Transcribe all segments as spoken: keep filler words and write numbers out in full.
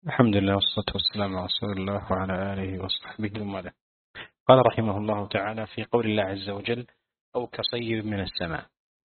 الحمد لله والصلاة والسلام على رسول الله وعلى آله وصحبه ومن والاه. قال رحمه الله تعالى في قول الله عز وجل: أو كصيب من السماء.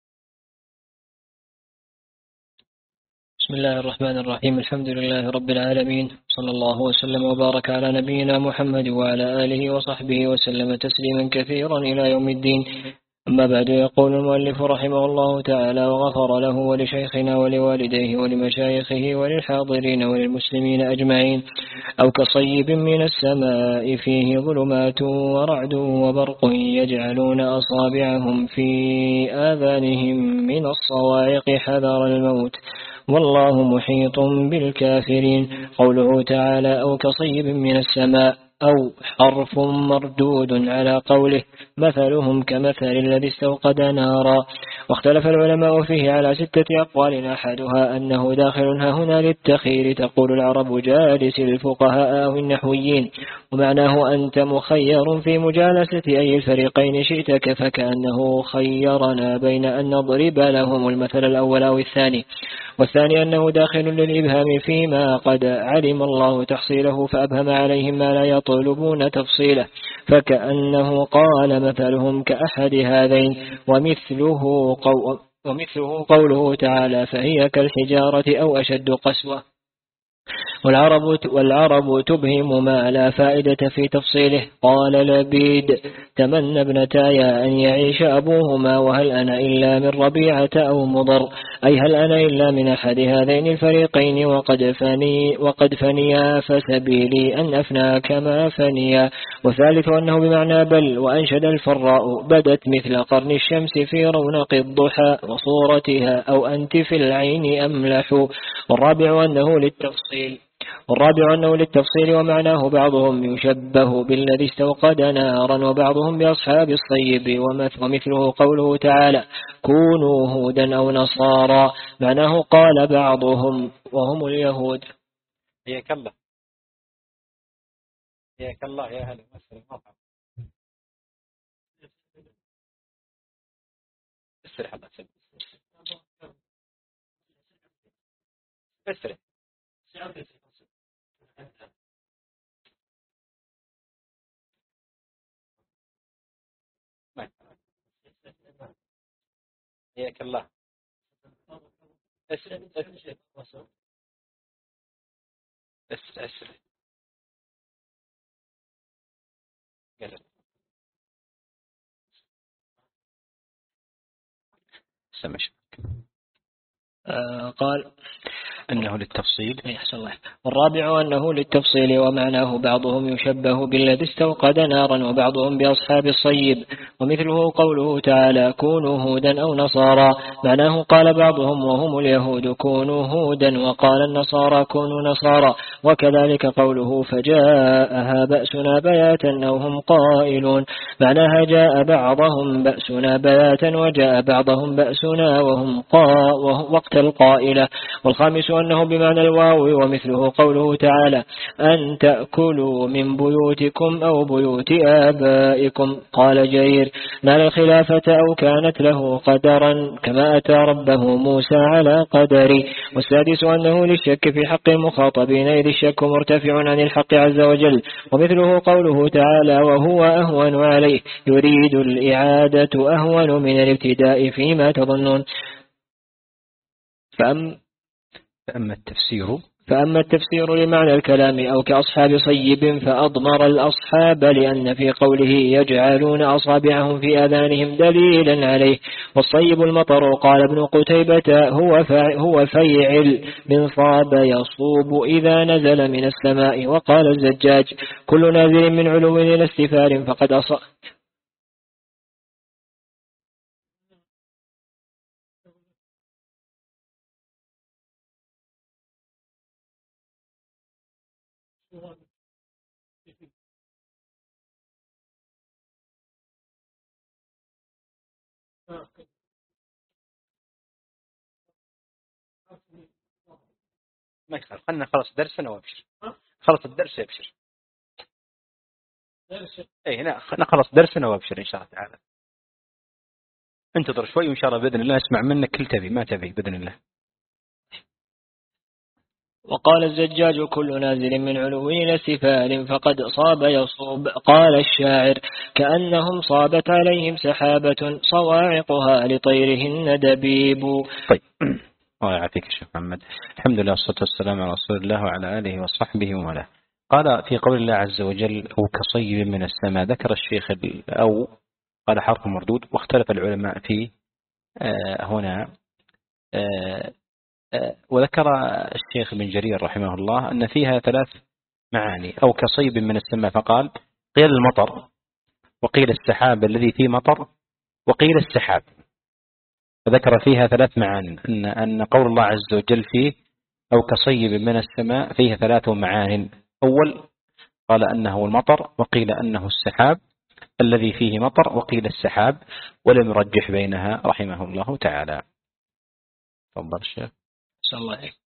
بسم الله الرحمن الرحيم. الحمد لله رب العالمين، صلى الله وسلم وبارك على نبينا محمد وعلى آله وصحبه وسلم تسليما كثيرا إلى يوم الدين. أما بعد، يقول المؤلف رحمه الله تعالى: وغفر له ولشيخنا ولوالديه ولمشايخه وللحاضرين وللمسلمين أجمعين. أو كصيب من السماء فيه ظلمات ورعد وبرق يجعلون أصابعهم في آذانهم من الصواعق حذر الموت والله محيط بالكافرين. قوله تعالى: أو كصيب من السماء، أو حرف مردود على قوله: مثلهم كمثل الذي استوقد نارا. واختلف العلماء فيه على ستة أقوال، أحدها أنه داخل هنا للتخير، تقول العرب: جالس الفقهاء أو النحويين، ومعناه أنت مخير في مجالسة أي الفريقين شئت، فكأنه خيرنا بين أن نضرب لهم المثل الأول أو الثاني. والثاني أنه داخل للإبهام فيما قد علم الله تحصيله فأبهم عليهم ما لا يطلبون تفصيله، فكأنه قال: مثلهم كأحد هذين. ومثله, قو ومثله قوله تعالى: فهي كالحجارة أو أشد قسوة. والعرب, والعرب تبهم ما لا فائدة في تفصيله. قال لبيد: تمنى ابنتايا أن يعيش أبوهما، وهل أنا إلا من ربيعة أو مضر، أي هل أنا إلا من أحد هذين الفريقين، وقد فني, وقد فنيا فسبيلي أن أفنى كما فنيا. وثالث أنه بمعنى بل. وأنشد الفراء: بدت مثل قرن الشمس في رونق الضحى وصورتها، أو أنت في العين أملح. والرابع أنه للتفصيل والرابع أنه للتفصيل ومعناه بعضهم يشبه بالذي استوقد نارا، وبعضهم بأصحاب الصيب. ومثله قوله تعالى: كونوا هودا أو نصارى، معناه قال بعضهم وهم اليهود. حياك الله حياك الله يا أهل مصر المطعم. اسرح الله تسلم اسرح. حياك الله. اسرح اسرح اسرح. قلت سمش. آه قال أنه للتفصيل. يحصل الله. والرابع أنه للتفصيل ومعناه بعضهم يشبه بالذي استوقد نارا، وبعضهم بأصحاب الصيب. ومثله قوله تعالى: كونوا هودا أو نصارى، معناه قال بعضهم وهم اليهود: كونوا هودا، وقال النصارى: كونوا نصارى. وكذلك قوله: فجاءها بأسنا بياتا أو هم قائلون، معناها جاء بعضهم بأسنا بياتا، وجاء بعضهم بأسنا وهم قا وقت القائلة. والخامس أنه بمعنى الواو. ومثله قوله تعالى: أن تأكلوا من بيوتكم أو بيوت آبائكم. قال جرير: نال الخلافة أو كانت له قدرا، كما أتى ربه موسى على قدر. والسادس أنه للشك في حق المخاطبين، إذ الشك مرتفع عن الحق عز وجل. ومثله قوله تعالى: وهو أهون عليه، يريد الإعادة أهون من الابتداء فيما تظنون. فأم فأما التفسير فأما التفسير لمعنى الكلام: أو كأصحاب صيب، فأضمر الأصحاب، لأن في قوله يجعلون أصابعهم في آذانهم دليلا عليه. والصيب المطر. قال ابن قتيبة: هو هو فيعل من صاب يصوب إذا نزل من السماء. وقال الزجاج: كل نازل من علو إلى استفار فقد أصاب. ما يخالف، خلنا خلص درسنا وابشر. خلص الدرس يبشر. اي هنا خلص درسنا وابشر ان شاء الله تعالى. انتظر شوي وان شاء الله باذن الله اسمع منك كل تبي ما تبي باذن الله. وقال الزجاج كل نازل من علو إلى سفال فقد صاب يصوب. قال الشاعر كأنهم صابت عليهم سحابة صواعقها لطيرهن دبيب. طيب الله يعافيك يا شيخ محمد. الحمد لله والصلاة والسلام على رسول الله وعلى آله وصحبه ومن قال في قول الله عز وجل أو كصيب من السماء، ذكر الشيخ أو قال حرف مردود، واختلف العلماء في آه هنا آه آه وذكر الشيخ بن جرير رحمه الله أن فيها ثلاث معاني. أو كصيب من السماء فقال قيل المطر، وقيل السحاب الذي فيه مطر، وقيل السحاب، فذكر فيها ثلاث معاني. أن أن قول الله عز وجل فيه أو كصيب من السماء فيها ثلاث معان. أول قال أنه المطر، وقيل أنه السحاب الذي فيه مطر، وقيل السحاب، ولم يرجح بينها رحمه الله تعالى. تفضل الشيخ. صلى الله عليه.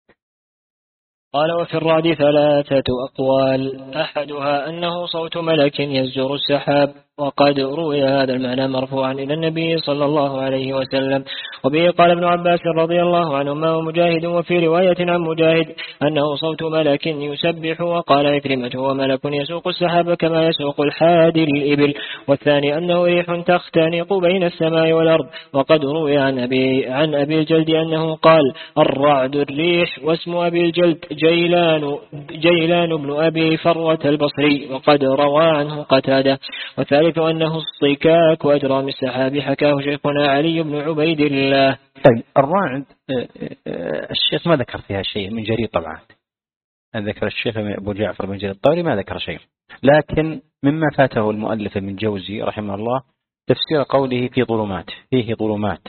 قال وفي الرعد ثلاثة أقوال، أحدها أنه صوت ملك يزجر السحاب، وقد روي هذا المعنى مرفوعا إلى النبي صلى الله عليه وسلم، وبه قال ابن عباس رضي الله عنهما ومجاهد. وفي رواية عن مجاهد أنه صوت ملك يسبح. وقال عكرمة هو ملك يسوق السحاب كما يسوق الحادي الإبل. والثاني أنه ريح تختنق بين السماء والأرض. وقد روي عن أبي, عن أبي الجلد أنه قال الرعد الريح، واسم أبي الجلد جيلان, جيلان بن أبي فروة البصري، وقد روى عنه قتادة. والثالث أنه الصكاك وأجرام السحاب، حكاه شيخنا علي بن عبيد الله. طيب الرعد الشيخ ما ذكر فيها شيء من جرير طبعا، ذكر الشيخ أبو جعفر بن جرير الطبري ما ذكر شيء، لكن مما فاته المؤلف من جوزي رحمه الله تفسير قوله في ظلمات، فيه ظلمات،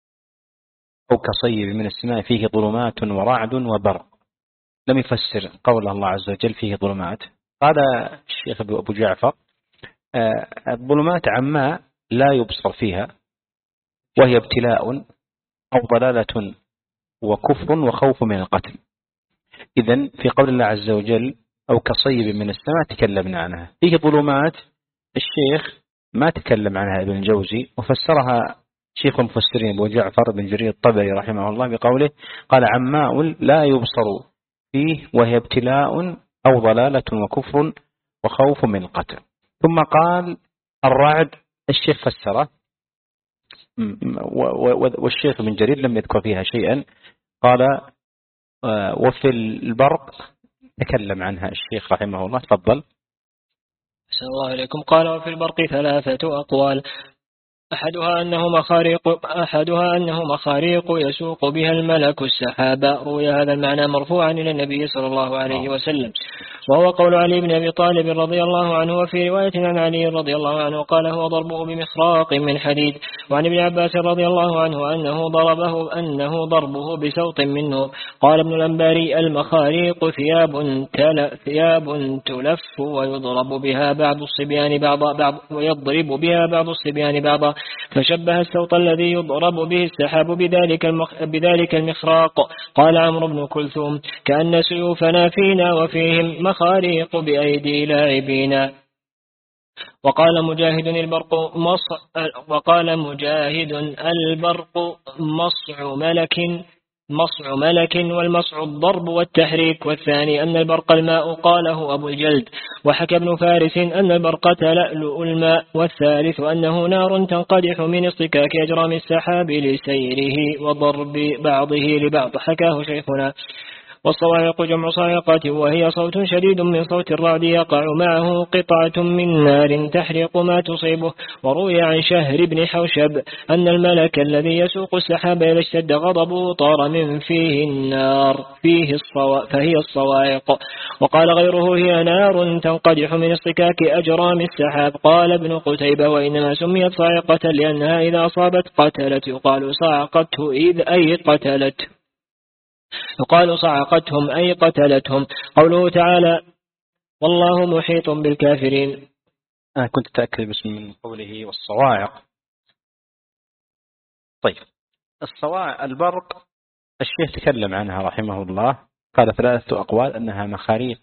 أو كصيب من السماء فيه ظلمات ورعد وبرق. لم يفسر قول الله عز وجل فيه ظلمات. قال الشيخ أبو جعفر الظلمات عما لا يبصر فيها، وهي ابتلاء أو ضلالة وكفر وخوف من القتل. إذن في قول الله عز وجل أو كصيب من السماء تكلمنا عنها. فيه ظلمات الشيخ ما تكلم عنها ابن الجوزي، وفسرها شيخ المفسرين أبو جعفر بن جرير الطبري رحمه الله بقوله قال عماء لا يبصر فيه وهي ابتلاء أو ضلالة وكفر وخوف من القتل. ثم قال الرعد الشيخ فسره، والشيخ بن جرير لم يذكر فيها شيئا. قال وفي البرق تكلم عنها الشيخ رحمه الله. تفضل. أحسن الله عليكم. قال وفي البرق ثلاثة أقوال، أحدها أنه مخاريق أحدها أنه مخاريق يسوق بها الملك السحاب. روي هذا المعنى مرفوعا إلى النبي صلى الله عليه وسلم، وهو قول علي بن أبي طالب رضي الله عنه. وفي رواية عن علي رضي الله عنه قال هو ضربه بمخراق من حديد. وعن ابن عباس رضي الله عنه أنه ضربه أنه ضربه بسوط من نور. قال ابن الأنباري المخاريق ثياب ثياب تلف ويضرب بها بعض الصبيان بعضا بعض ويضرب بها بعض الصبيان بعضا، فشبه السوط الذي يضرب به السحاب بذلك المخ... بذلك المخراق. قال عمرو بن كلثوم كأن سيوفنا فينا وفيهم مخاريق بأيدي لاعبين. وقال مجاهد البرق مصع وقال مجاهد البرق مصع ملك مصع ملك والمصع الضرب والتحريك. والثاني أن البرق الماء، قاله أبو الجلد. وحكى ابن فارس أن البرق تلألؤ الماء. والثالث أنه نار تنقدح من اصطكاك أجرام السحاب لسيره وضرب بعضه لبعض، حكاه شيخنا. والصواعق جمع صاعقة، وهي صوت شديد من صوت الرعد يقع معه قطعة من نار تحرق ما تصيبه. وروي عن شهر بن حوشب أن الملك الذي يسوق السحاب إذا اشتد غضبه طار من فيه النار فيه الصوا... فهي الصواعق. وقال غيره هي نار تنقدح من اصطكاك أجرام السحاب. قال ابن قتيبة وإنما سميت صاعقة لأنها إذا أصابت قتلت، يقال صاعقته إذ أي قتلت يقال صعقتهم أي قتلتهم. قوله تعالى والله محيط بالكافرين. أنا كنت أتأكد بس من قوله والصواعق. طيب الصواعق البرق الشيخ تكلم عنها رحمه الله، قال ثلاثة أقوال، أنها مخاريق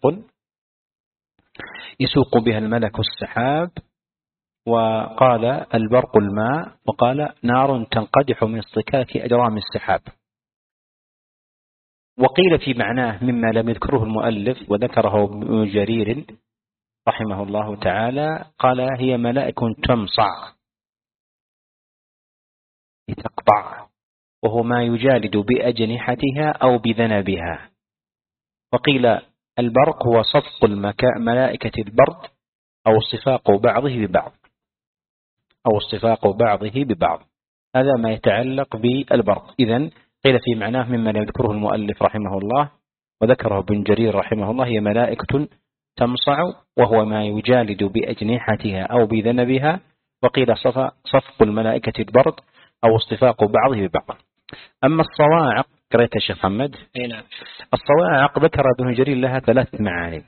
يسوق بها الملك السحاب، وقال البرق الماء، وقال نار تنقدح من اصطكاك أجرام السحاب. وقيل في معناه مما لم يذكره المؤلف وذكره ابن جرير رحمه الله تعالى، قال هي ملائك تمصع لتقطع، وهو ما يجالد بأجنحتها أو بذنبها. وقيل البرق هو صفق ملائكة البرد أو صفاق بعضه ببعض أو صفاق بعضه ببعض، هذا ما يتعلق بالبرق. إذن قيل في معناه مما لم يذكره المؤلف رحمه الله وذكره ابن جرير رحمه الله هي ملائكة تمصع، وهو ما يجالد بأجنحتها أو بذنبها. وقيل صفق الملائكة البرد أو اصطفاق بعضه ببعض. أما الصواعق، قريت الشيخ محمد؟ نعم. الصواعق ذكر ابن جرير لها ثلاث معاني.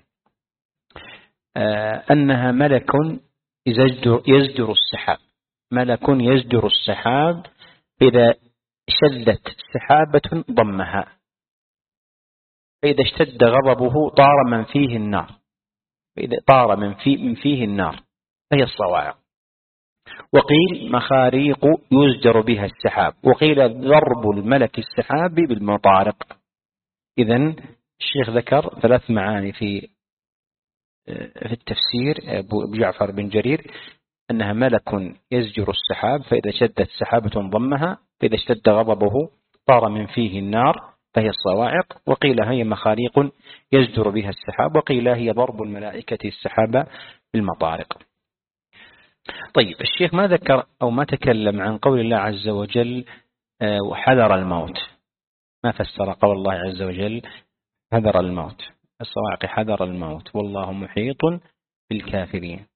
آه أنها ملك يزجر, يزجر السحاب، ملك يزجر السحاب، إذا شدت سحابة ضمها، فإذا اشتد غضبه طار من فيه النار، فإذا طار من, في من فيه النار فهي الصواعق. وقيل مخاريق يزجر بها السحاب، وقيل ضرب الملك السحاب بالمطارق. إذن الشيخ ذكر ثلاث معاني في في التفسير أبو جعفر بن جرير، أنها ملك يزجر السحاب فإذا شدت سحابة ضمها، فإذا اشتد غضبه طار من فيه النار فهي الصواعق. وقيل هي مخاريق يزجر بها السحاب، وقيل هي ضرب الملائكة السحاب بالمطارق. طيب الشيخ ما ذكر أو ما تكلم عن قول الله عز وجل وحذر الموت، ما فسر قول الله عز وجل حذر الموت، الصواعق حذر الموت والله محيط بالكافرين.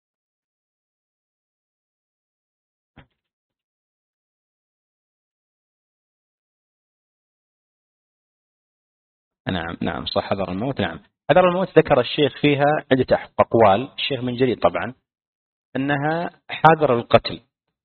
نعم نعم صح حذر الموت. نعم حذر الموت ذكر الشيخ فيها عدة أقوال، الشيخ من جرير طبعا، أنها حذر القتل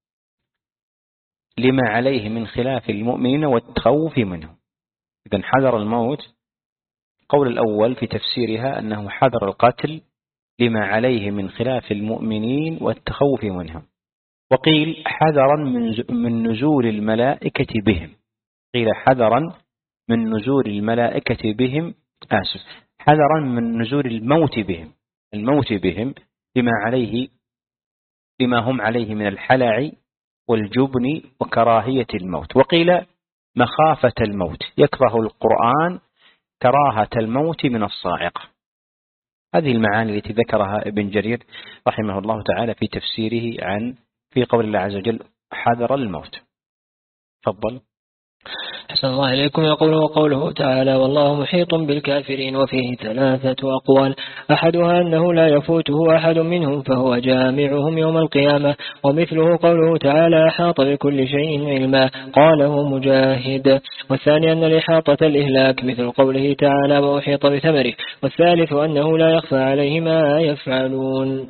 لما عليه من خلاف المؤمنين والتخوف منه. إذن حذر الموت، قول الأول في تفسيرها أنه حذر القتل لما عليه من خلاف المؤمنين والتخوف منهم. وقيل حذرا من نزول الملائكة بهم، قيل حذرا من نزول الملائكة بهم آسف حذرا من نزول الموت بهم، الموت بهم لما عليه لما هم عليه من الحلع والجبن وكراهية الموت. وقيل مخافة الموت، يكره القرآن كراهة الموت من الصاعقة. هذه المعاني التي ذكرها ابن جرير رحمه الله تعالى في تفسيره عن في قول الله عز وجل حذر الموت. تفضل. أحسن الله إليكم. يقول وقوله تعالى والله محيط بالكافرين، وفيه ثلاثة أقوال، أحدها أنه لا يفوته أحد منهم فهو جامعهم يوم القيامة، ومثله قوله تعالى أحاط بكل شيء علما قاله مجاهد. والثاني أن الإحاطة الإهلاك مثل قوله تعالى وأحيط بثمره. والثالث أنه لا يخفى عليه ما يفعلون.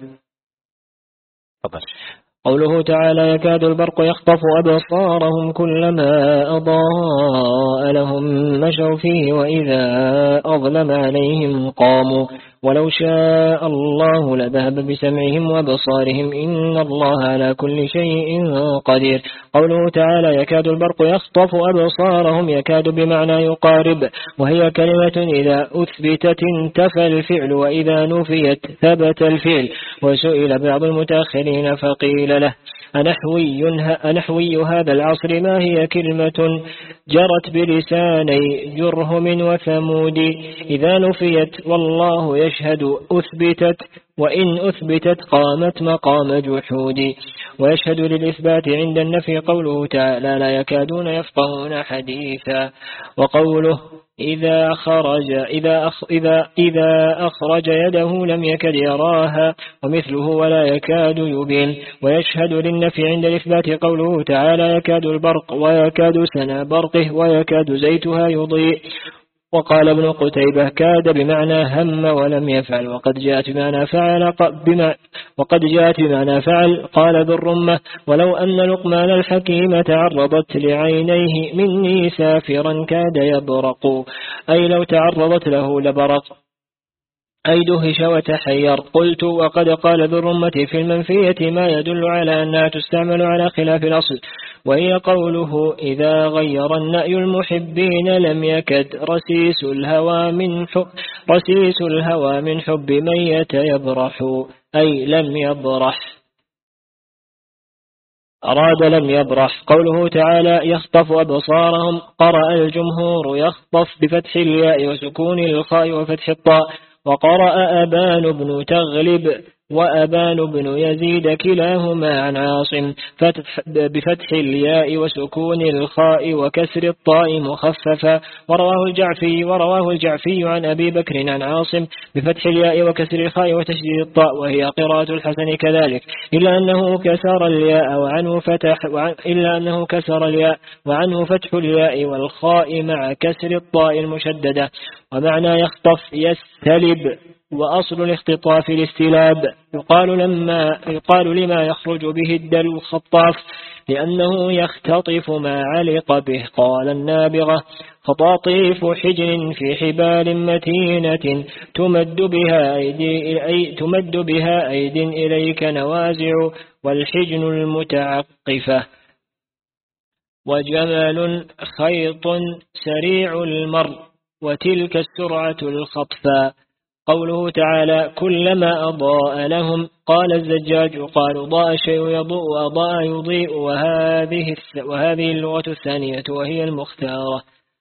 تفضل. قوله تعالى يكاد البرق يخطف أبصارهم كلما أضاء لهم مشوا فيه وإذا أظلم عليهم قاموا ولو شاء الله لذهب بسمعهم وبصارهم إن الله على كل شيء قدير. قوله تعالى يكاد البرق يخطف أبصارهم، يكاد بمعنى يقارب، وهي كلمة إذا أثبتت انتفى الفعل وإذا نفيت ثبت الفعل. وسئل بعض المتأخرين فقيل له أنحوي, أنحوي هذا العصر ما هي كلمة جرت بلساني جرهم وثمود، إذا نفيت والله يشهد أثبتت، وإن أثبتت قامت مقام جحود. ويشهد للإثبات عند النفي قوله تعالى لا يكادون يفقهون حديثا. وقوله إذا خرج إذا أخ إذا إذا أخرج يده لم يكد يراها، ومثله ولا يكاد يبين. ويشهد للنفي عند الإثبات قوله تعالى يكاد البرق ويكاد سنا برقه ويكاد زيتها يضيء. وقال ابن قتيبة كاد بمعنى هم ولم يفعل، وقد جاءت بمعنى فعل بما وقد جاءت بمعنى فعل. قال ذو الرمة ولو أن لقمان الحكيم تعرضت لعينيه مني سافرا كاد يبرق، أي لو تعرضت له لبرق، أي دهش وتحير. قلت وقد قال ذو الرمة في المنفية ما يدل على أنها تستعمل على خلاف الأصل، وهي قوله إذا غير النأي المحبين لم يكد رسيس الهوى من حب رسيس الهوى من حب من يتيبرح أي لم يبرح. أراد لم يبرح. قوله تعالى يخطف أبصارهم قرأ الجمهور يخطف بفتح الياء وسكون الخاء وفتح الطاء، وقرأ أبان بن تغلب وأبان بن يزيد كلاهما عن عاصم بفتح الياء وسكون الخاء وكسر الطاء مخففا، ورواه الجعفي ورواه الجعفي عن أبي بكر عن عاصم بفتح الياء وكسر الخاء وتشديد الطاء، وهي قراءة الحسن كذلك، إلا أنه كسر الياء وعنه فتح وعن إلا أنه كسر الياء وعنه فتح الياء والخاء مع كسر الطاء المشددة. ومعنى يخطف يستلب، وأصل الاختطاف الاستلاب. يقال لما يقال لما يخرج به الدلو خطاف لأنه يختطف ما علق به. قال النابغة خطاطيف حجر في حبال متينة تمد بها أيدي أي تمد بها أيد إليك نوازع والحجن المتعقفة. وجمل خيط سريع المر وتلك السرعة الخطفة. قوله تعالى كلما أضاء لهم قال الزجاج قال ضاء شيء يضوء أضاء يضيء، وهذه وهذه اللغة الثانية وهي المختارة.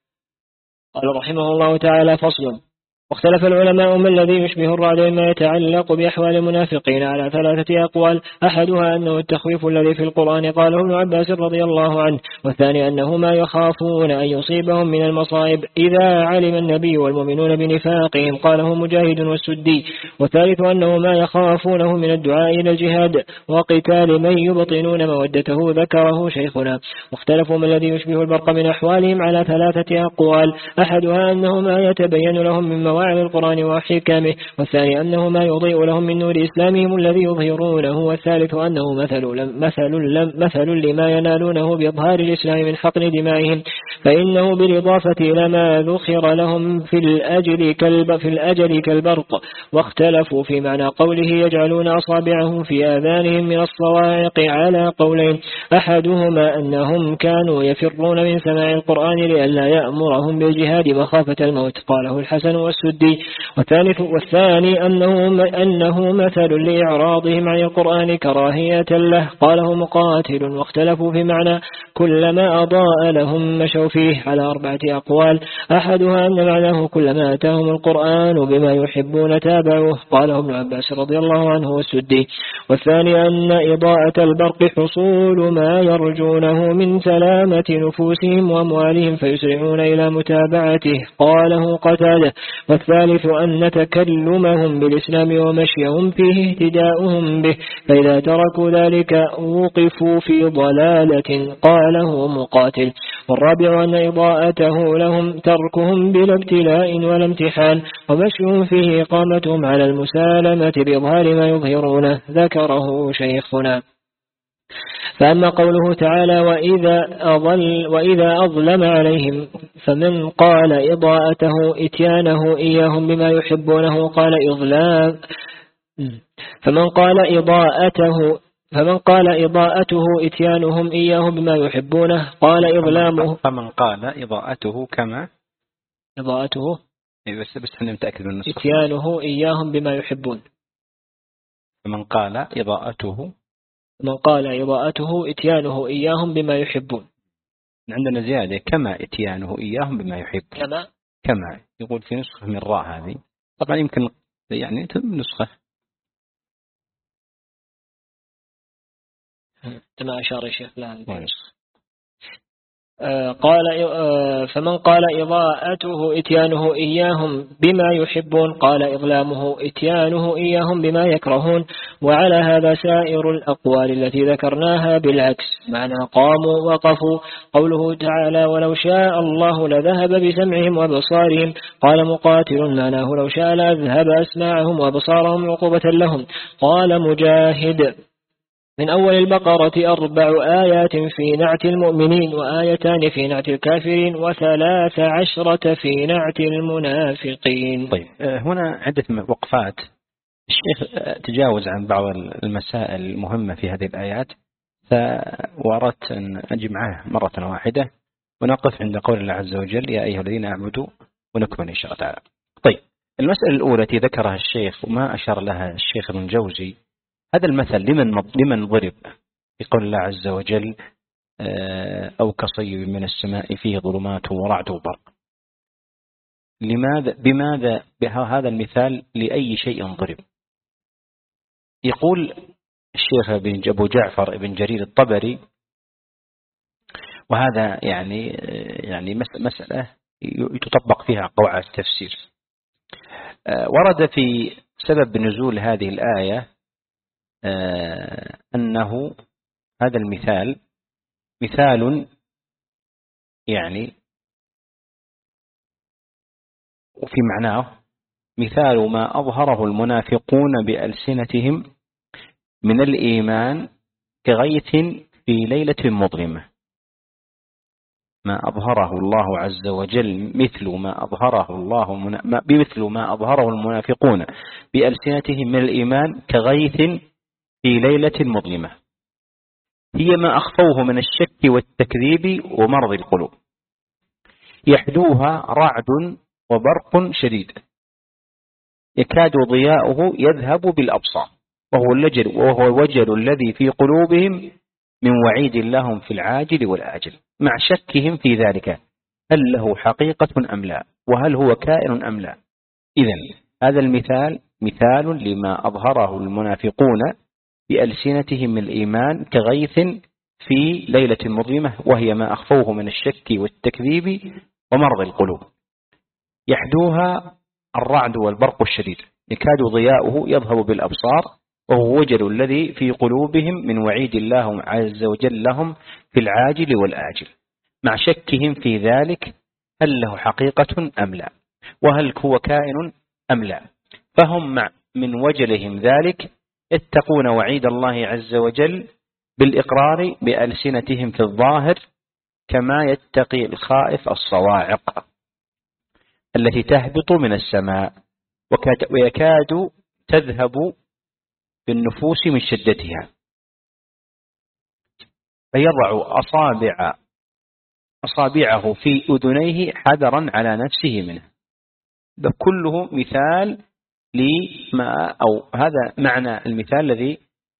قال رحمه الله تعالى فصل. واختلف العلماء ما الذي يشبه الرعد مما يتعلق بأحوال المنافقين على ثلاثة أقوال، أحدها أنه التخويف الذي في القرآن قاله ابن عباس رضي الله عنه، والثاني أنه ما يخافون أن يصيبهم من المصائب إذا علم النبي والمؤمنون بنفاقهم قاله مجاهد والسدي، والثالث أنه ما يخافونه من الدعاء إلى الجهاد وقتال من يبطنون مودته ذكره شيخنا. واختلفوا ما الذي يشبه البرق من أحوالهم على ثلاثة أقوال، أحدها أنه ما يتبين لهم من مواعظ القرآن وحكمه، والثاني أنه ما يضيء لهم من نور إسلامهم الذي يظهرونه، والثالث أنه مثل, مثل, مثل لما ينالونه بإظهار الإسلام من حقن دمائهم، فإنه بالإضافة إلى ما ذخر لهم في الأجل كالب في الأجل كالبرق. واختلفوا في معنى قوله يجعلون أصابعهم في آذانهم من الصواعق على قولين، أحدهما أنهم كانوا يفرون من سماع القرآن لئلا يأمرهم بالجهاد مخافة الموت قاله الحسن والسدي، والثالث والثاني أنه, أنه مثل لإعراضهم عن القرآن كراهية له قاله مقاتل. واختلفوا في معنى كلما أضاء لهم مشوا فيه على أربعة أقوال، أحدها أن معناه كلما أتاهم القرآن بما يحبون تابعوه قاله ابن عباس رضي الله عنه والسدي، والثاني أن إضاءة البرق حصول ما يرجونه من سلامة نفوسهم وأموالهم فيسرعون إلى متابعته قاله قتاده، والثالث أن تكلمهم بالإسلام ومشيهم فيه اهتداؤهم به فإذا تركوا ذلك وقفوا في ضلالة قاله مقاتل، والرابع أن إضاءته لهم تركهم بلا ابتلاء ولا امتحان ومشيهم فيه إقامتهم على المسالمة بإظهار ما يظهرونه ذكره شيخنا. فأما قوله تعالى وإذا, أضل وإذا أظلم عليهم فمن قال إضاءته إتيانه إياهم بما يحبونه قال إظلام فمن قال إضاءته فمن قال إضاءته إتيانهم إياهم بما يحبونه قال إظلامه. فمن قال إضاءته كما إضاءته بس بس احنا متأكد من النسخة إتيانه إياهم بما يحبون. فمن قال إضاءته من قال إضاءته إتيانه إياهم بما يحبون. عندنا زيادة كما إتيانه إياهم بما يحب. كما كما يقول في نسخة من راء هذه طبعا يمكن يعني نسخة كما أشار الشيخ لها نسخة. قال فمن قال إضاءته إتيانه إياهم بما يحبون قال إظلامه إتيانه إياهم بما يكرهون. وعلى هذا سائر الأقوال التي ذكرناها بالعكس معنى قاموا وقفوا. قوله تعالى ولو شاء الله لذهب بسمعهم وبصارهم قال مقاتل معناه لو شاء لذهب أسماعهم وبصارهم عقوبة لهم قال مجاهد من أول البقرة أربع آيات في نعت المؤمنين وآيتان في نعت الكافرين وثلاث عشرة في نعت المنافقين. طيب هنا عدة وقفات. الشيخ تجاوز عن بعض المسائل المهمة في هذه الآيات فوردت أن أجمعه مرة واحدة ونقف عند قول الله عز وجل يا أيها الذين آمنوا ونكمل إن شاء الله تعالى. طيب، المسألة الأولى التي ذكرها الشيخ وما أشار لها الشيخ ابن الجوزي، هذا المثل لمن لمن ضرب في قول الله عز وجل أو كصيب من السماء فيه ظلمات ورعد وبرق. لماذا بماذا بهذا المثال لأي شيء ضرب؟ يقول الشيخ ابن أبو جعفر ابن جرير الطبري، وهذا يعني يعني مسألة يتطبق فيها قواعد التفسير. ورد في سبب نزول هذه الآية أنه هذا المثال مثال يعني وفي معناه مثال ما أظهره المنافقون بألسنتهم من الإيمان كغيث في ليلة مظلمة. ما أظهره الله عز وجل مثل ما أظهره الله بمثل ما أظهره المنافقون بألسنتهم من الإيمان كغيث في ليلة مظلمة، هي ما أخفوه من الشك والتكذيب ومرض القلوب، يحدوها رعد وبرق شديد يكاد ضياؤه يذهب بالأبصار، وهو الوجل وهو الوجل الذي في قلوبهم من وعيد لهم في العاجل والآجل، مع شكهم في ذلك هل له حقيقة أم لا، وهل هو كائن أم لا. إذن هذا المثال مثال لما أظهره المنافقون بألسنتهم من الإيمان كغيث في ليلة مظلمة، وهي ما أخفوه من الشك والتكذيب ومرض القلوب، يحدوها الرعد والبرق الشديد يكاد ضياؤه يذهب بالأبصار، وهو وجل الذي في قلوبهم من وعيد الله عز وجل لهم في العاجل والآجل، مع شكهم في ذلك هل له حقيقة أم لا، وهل هو كائن أم لا. فهم مع من وجلهم ذلك يتقون وعيد الله عز وجل بالإقرار بألسنتهم في الظاهر، كما يتقي الخائف الصواعق التي تهبط من السماء ويكاد تذهب بالنفوس من شدتها، فيضع أصابع أصابعه في أذنيه حذرا على نفسه منه. ده كله مثال لما أو هذا معنى المثال الذي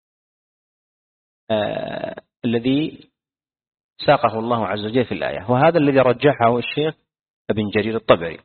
آه الذي ساقه الله عز وجل في الآية، وهذا الذي رجحه الشيخ ابن جرير الطبري.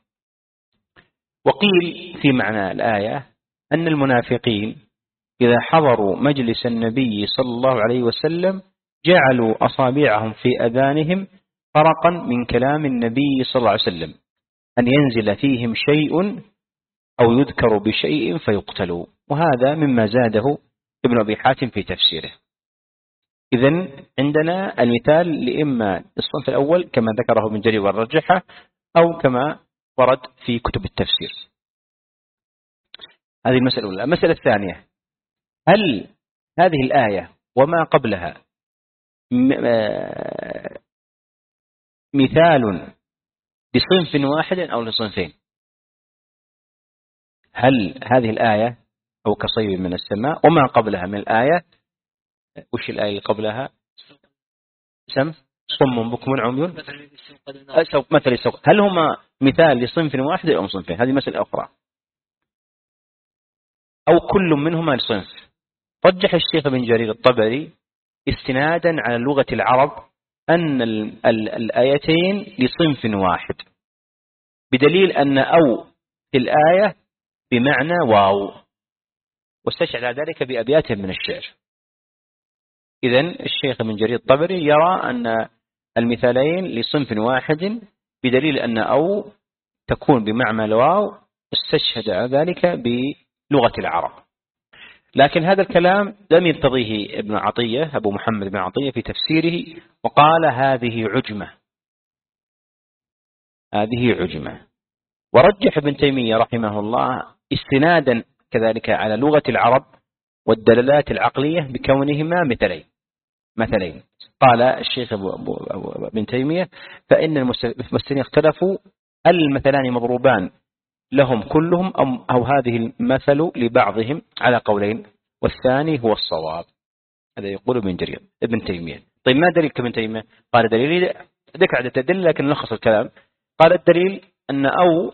وقيل في معنى الآية أن المنافقين إذا حضروا مجلس النبي صلى الله عليه وسلم جعلوا أصابعهم في أذانهم فرقا من كلام النبي صلى الله عليه وسلم، أن ينزل فيهم شيء أو يذكر بشيء فيقتلوا، وهذا مما زاده ابن أبي حاتم في تفسيره. إذن عندنا المثال لإما الصنف الأول كما ذكره ابن جرير والرجحة، أو كما ورد في كتب التفسير. هذه المسألة الأولى. المسألة الثانية، هل هذه الآية وما قبلها مثال لصنف واحد أو لصنفين؟ هل هذه الآية أو كصيب من السماء وما قبلها من الآية، وش الآية اللي قبلها؟ سم صم بكم عمي مثل السوق، هل هما مثال لصنف واحد أو صنفين؟ هذه مسألة أخرى. أو كل منهما لصنف. رجح الشيخ ابن جرير الطبري استنادا على لغة العرب أن الآيتين لصنف واحد، بدليل أن أو في الآية بمعنى واو، واستشعر ذلك بأبيات من الشعر. إذن الشيخ ابن جرير الطبري يرى أن المثالين لصنف واحد، بدليل أن أو تكون بمعنى الواو، استشهد ذلك بلغة العرب. لكن هذا الكلام لم يرتضيه ابن عطية أبو محمد بن عطية في تفسيره، وقال هذه عجمة، هذه عجمة. ورجح ابن تيمية رحمه الله استنادا كذلك على لغة العرب والدلالات العقلية بكونهما مثلين مثلين قال الشيخ ابن تيمية فإن المفسرين اختلفوا هل المثلان مضروبان لهم كلهم أو هذه المثل لبعضهم على قولين، والثاني هو الصواب. هذا يقول ابن جرير ابن تيمية. طيب ما دليل ابن تيمية؟ قال دليل ذكر عدة أدلة لكن نلخص الكلام. قال الدليل أن أو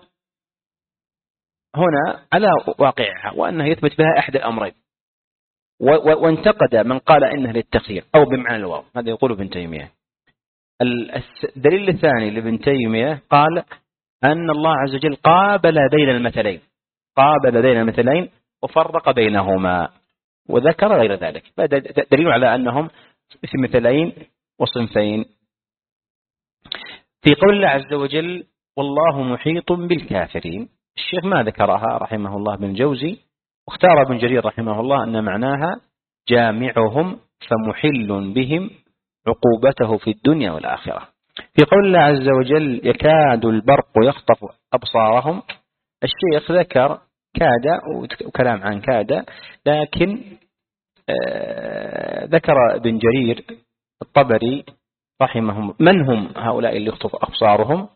هنا على واقعها وأنه يثبت بها أحد الأمرين، وانتقد من قال إنه للتخيير أو بمعنى الواو. هذا يقول ابن تيمية. الدليل الثاني لابن تيمية قال أن الله عز وجل قابل بين المثلين، قابل بين المثلين وفرق بينهما وذكر غير ذلك. دليل على أنهم في مثلين وصنفين. في قول الله عز وجل والله محيط بالكافرين، الشيخ ما ذكرها رحمه الله بن جوزي، واختار ابن جرير رحمه الله أن معناها جامعهم فمحل بهم عقوبته في الدنيا والآخرة. في قول الله عز وجل يكاد البرق يخطف أبصارهم، الشيخ ذكر كاد وكلام عن كاد، لكن آه ذكر ابن جرير الطبري رحمهم من هم هؤلاء اللي يخطف أبصارهم.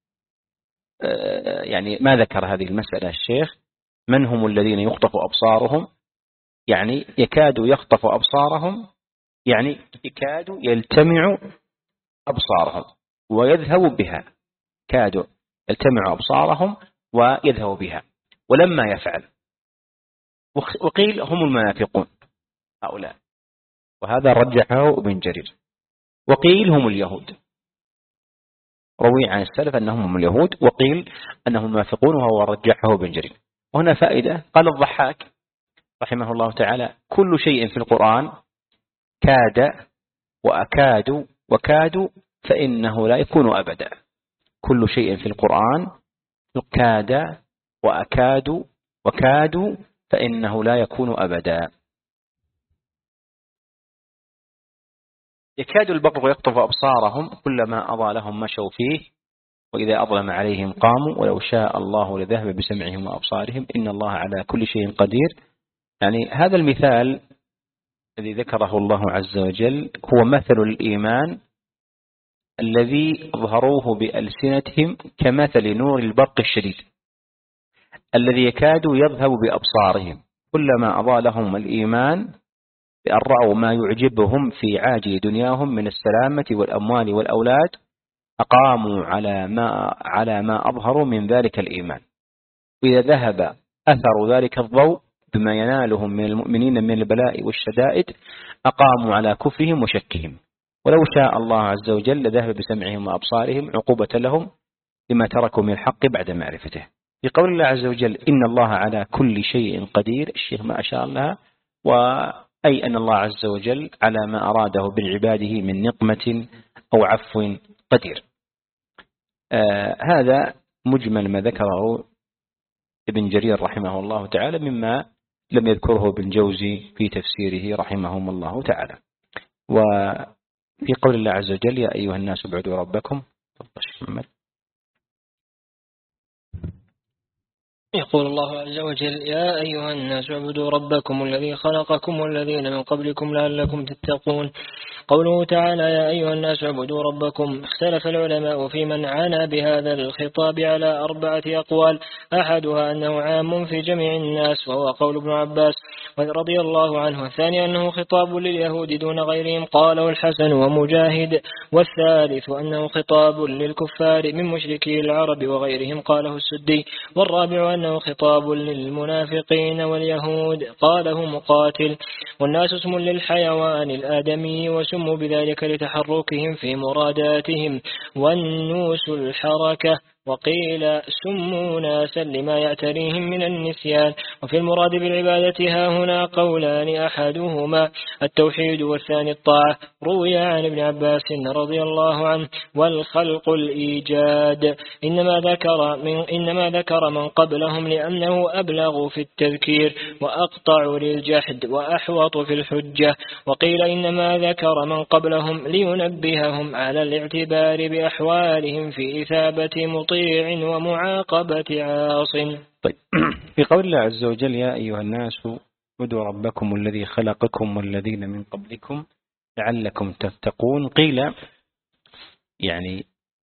آه يعني ما ذكر هذه المسألة الشيخ، من هم الذين يخطف أبصارهم، يعني يكاد يخطف أبصارهم يعني يكاد يلتمع أبصارهم ويذهب بها، كاد يلتمع أبصارهم ويذهب بها ولما يفعل. وقيل هم المنافقون هؤلاء، وهذا رجحه ابن جرير. وقيل هم اليهود، روي عن السلف أنهم هم اليهود، وقيل أنهم المنافقون وهو رجحه ابن جرير. وهنا فائدة، قال الضحاك رحمه الله تعالى كل شيء في القرآن كاد وأكاد وكاد فإنه لا يكون أبدا. كل شيء في القرآن كاد وأكاد وكاد فإنه لا يكون أبدا. يكاد البرق يخطف أبصارهم كلما أضاء لهم مشوا فيه وإذا أظلم عليهم قاموا ولو شاء الله لذهب بسمعهم وأبصارهم إن الله على كل شيء قدير. يعني هذا المثال الذي ذكره الله عز وجل هو مثل الإيمان الذي أظهروه بألسنتهم كمثل نور البرق الشديد الذي يكاد يذهب بأبصارهم، كلما أضاء لهم الإيمان بأن رأوا ما يعجبهم في عاجل دنياهم من السلامة والأموال والأولاد أقاموا على ما على ما أظهروا من ذلك الإيمان، وإذا ذهب أثر ذلك الضوء بما ينالهم من المؤمنين من البلاء والشدائد أقاموا على كفرهم وشكهم، ولو شاء الله عز وجل لذهب بسمعهم وأبصارهم عقوبة لهم لما تركوا من الحق بعد معرفته. في قول الله عز وجل إن الله على كل شيء قدير، الشيخ ما أشار لها، وأي أن الله عز وجل على ما أراده بالعباده من نقمة أو عفو قدير. آه هذا مجمل ما ذكره ابن جرير رحمه الله تعالى مما لم يذكره ابن جوزي في تفسيره رحمهم الله تعالى. وفي قول الله عز وجل يا أيها الناس اعبدوا ربكم. يقول الله عز وجل يا أيها الناس اعبدوا ربكم الذي خلقكم والذين من قبلكم لعلكم تتقون. قوله تعالى يا أيها الناس اعبدوا ربكم، اختلف العلماء في من عنى بهذا الخطاب على أربعة أقوال، أحدها أنه عام في جميع الناس وهو قول ابن عباس رضي الله عنه، والثاني أنه خطاب لليهود دون غيرهم قاله الحسن ومجاهد، والثالث أنه خطاب للكفار من مشركي العرب وغيرهم قاله السدي، والرابع أنه خطاب للمنافقين واليهود قاله مقاتل. والناس اسم للحيوان الآدمي وسموا بذلك لتحركهم في مراداتهم، والنوس الحركة، وقيل سموا ناسا لما يعتريهم من النسيان. وفي المراد بالعبادة ها هنا قولان أحدهما التوحيد والثاني الطاعة، روي عن ابن عباس رضي الله عنه والخلق الإيجاد. إنما ذكر من, إنما ذكر من قبلهم لأنه أبلغ في التذكير وأقطع للجحد وأحوط في الحجة. وقيل إنما ذكر من قبلهم لينبههم على الاعتبار بأحوالهم في إثابة مطيع ومعاقبة عاص. طيب في قول الله عز وجل يا أيها الناس اعبدوا ربكم الذي خلقكم والذين من قبلكم لعلكم تتقون، قيل يعني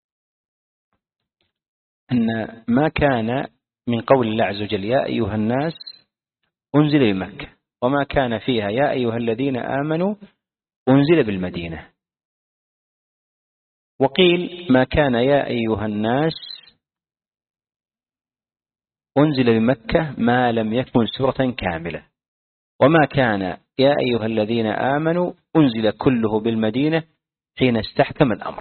أن ما كان من قول الله عز وجل يا أيها الناس أنزل بمكة، وما كان فيها يا أيها الذين آمنوا أنزل بالمدينة. وقيل ما كان يا أيها الناس أنزل بمكة ما لم يكن سورة كاملة، وما كان يا أيها الذين آمنوا أنزل كله بالمدينة حين استحكم الأمر.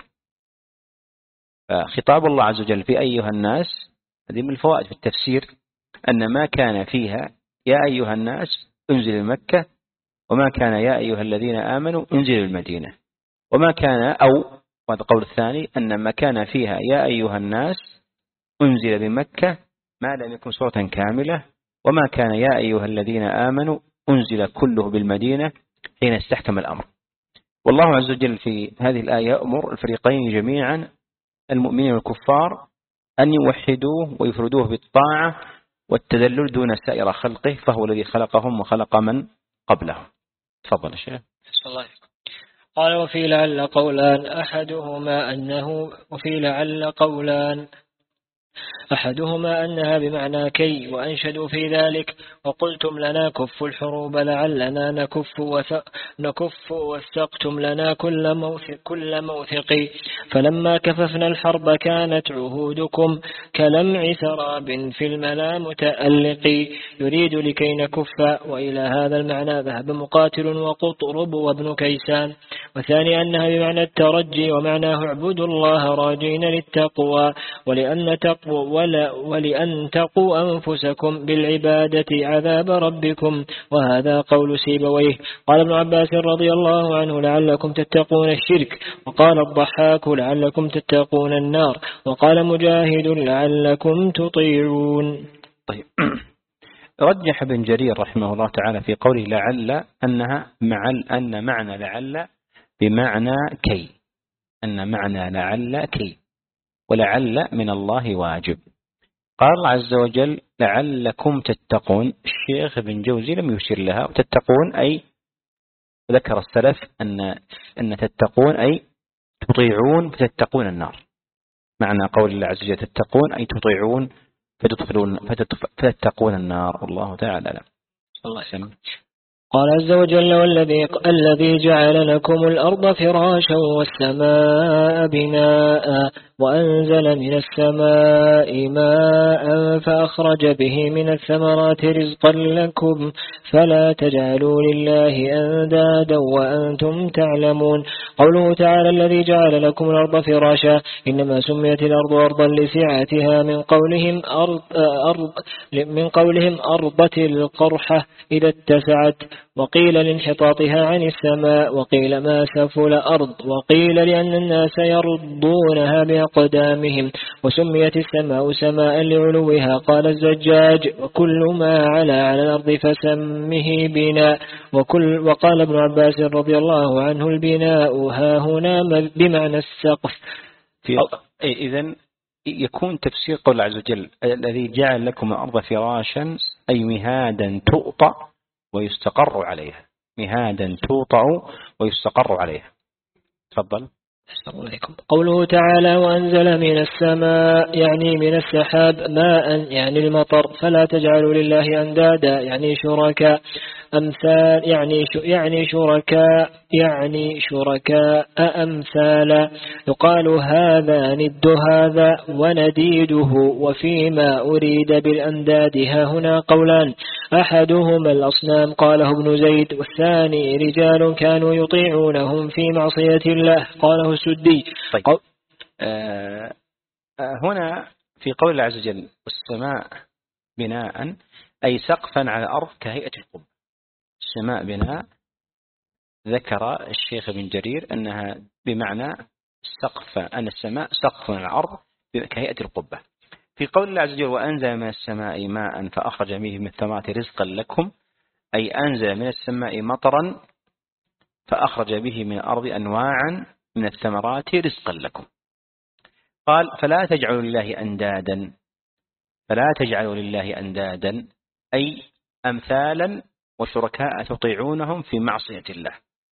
فخطاب الله عز وجل في أيها الناس هذه من الفوائد في التفسير، أن ما كان فيها يا أيها الناس أنزل بمكة، وما كان يا أيها الذين آمنوا أنزل بالمدينة. وما كان أو وهذا القول الثاني أن ما كان فيها يا أيها الناس أنزل بمكة ما لم يكن سورة كاملة، وما كان يا أيها الذين آمنوا أنزل كله بالمدينة حين استحكم الأمر. والله عز وجل في هذه الآية أمر الفريقين جميعا المؤمنين والكفار أن يوحدوه ويفردوه بالطاعة والتذلل دون سائر خلقه، فهو الذي خلقهم وخلق من قبلهم. تفضل يا شيخ. قال وفي لعل قولان أحدهما أنه وفي لعل قولان أحدهما أنها بمعنى كي، وأنشدوا في ذلك وقلتم لنا كف الحروب لعلنا نكف وث... نكف وثقتم لنا كل موثق, كل موثق فلما كففنا الحرب كانت عهودكم كلمع سراب في الملا متألق يريد لكي نكف. وإلى هذا المعنى ذهب مقاتل وقطرب وابن كيسان. وثاني أنها بمعنى الترجي، ومعناه اعبدوا الله راجين للتقوى، ولأن تقوى ولا ولأن تقوا أنفسكم بالعبادة عذاب ربكم، وهذا قول سيبويه. قال ابن عباس رضي الله عنه لعلكم تتقون الشرك، وقال الضحاك لعلكم تتقون النار، وقال مجاهد لعلكم تطيعون. طيب رجح ابن جرير رحمه الله تعالى في قوله لعل أنها مع أن معنى لعل بمعنى كي، أن معنى لعل كي، ولعل من الله واجب. قال الله عز وجل لعلكم تتقون. الشيخ ابن جوزي لم يشير لها، وتتقون أي ذكر السلف أن أن تتقون أي تطيعون فتتقون النار. معنى قول الله عز وجل تتقون أي تطيعون فتدخلون فتتقون النار. والله تعالى أعلم. الله يسلمك. قال عز وجل والذي الذي جعل لكم الأرض فراشا والسماء بناء وأنزل من السماء ماء فأخرج به من الثمرات رزقا لكم فلا تجعلوا لله أندادا وأنتم تعلمون. قوله تعالى الذي جعل لكم الأرض فراشا إنما سميت الأرض أرضا لسعتها من قولهم أرض, أرض من قولهم أرضت القرحة إذا اتسعت، وقيل لانحطاطها عن السماء، وقيل ما سفل أرض، وقيل لأن الناس يرضونها بأقدامهم، وسميت السماء سماء لعلوها. قال الزجاج وكل ما علا على الأرض فسمه بناء. وكل وقال ابن عباس رضي الله عنه البناء ها هنا بمعنى السقف. إذن يكون تفسير قول عز وجل الذي جعل لكم الأرض فراشا أي مهادا تؤطأ ويستقر عليها، مهادا توطأ ويستقر عليها. تفضل. السلام عليكم. قوله تعالى وأنزل من السماء يعني من السحاب ماء يعني المطر، فلا تجعلوا لله أندادا يعني شركاء أمثال يعني يعني شركاء يعني شركاء أمثالا. يقال هذا ند هذا ونديده. وفيما أريد بالأنداد ها هنا قولان، أحدهما الأصنام قاله ابن زيد، والثاني رجال كانوا يطيعونهم في معصية الله قاله السدي. طيب. قو... آه... آه هنا في قول الله عز وجل السماء بناء أي سقفا على الأرض كهيئة القبة. السماء بناء ذكر الشيخ ابن جرير أنها بمعنى سقف، أن السماء سقف على الأرض كهيئة القبة. في قول الله عز وجل وأنزل من السماء ماء فأخرج به من الثمرات رزقا لكم أي أنزل من السماء مطرا فأخرج به من الأرض أنواعا من الثمرات رزقا لكم. قال فلا تجعلوا لله أندادا، فلا تجعلوا لله أندادا أي أمثالا وشركاء تطيعونهم في معصية الله.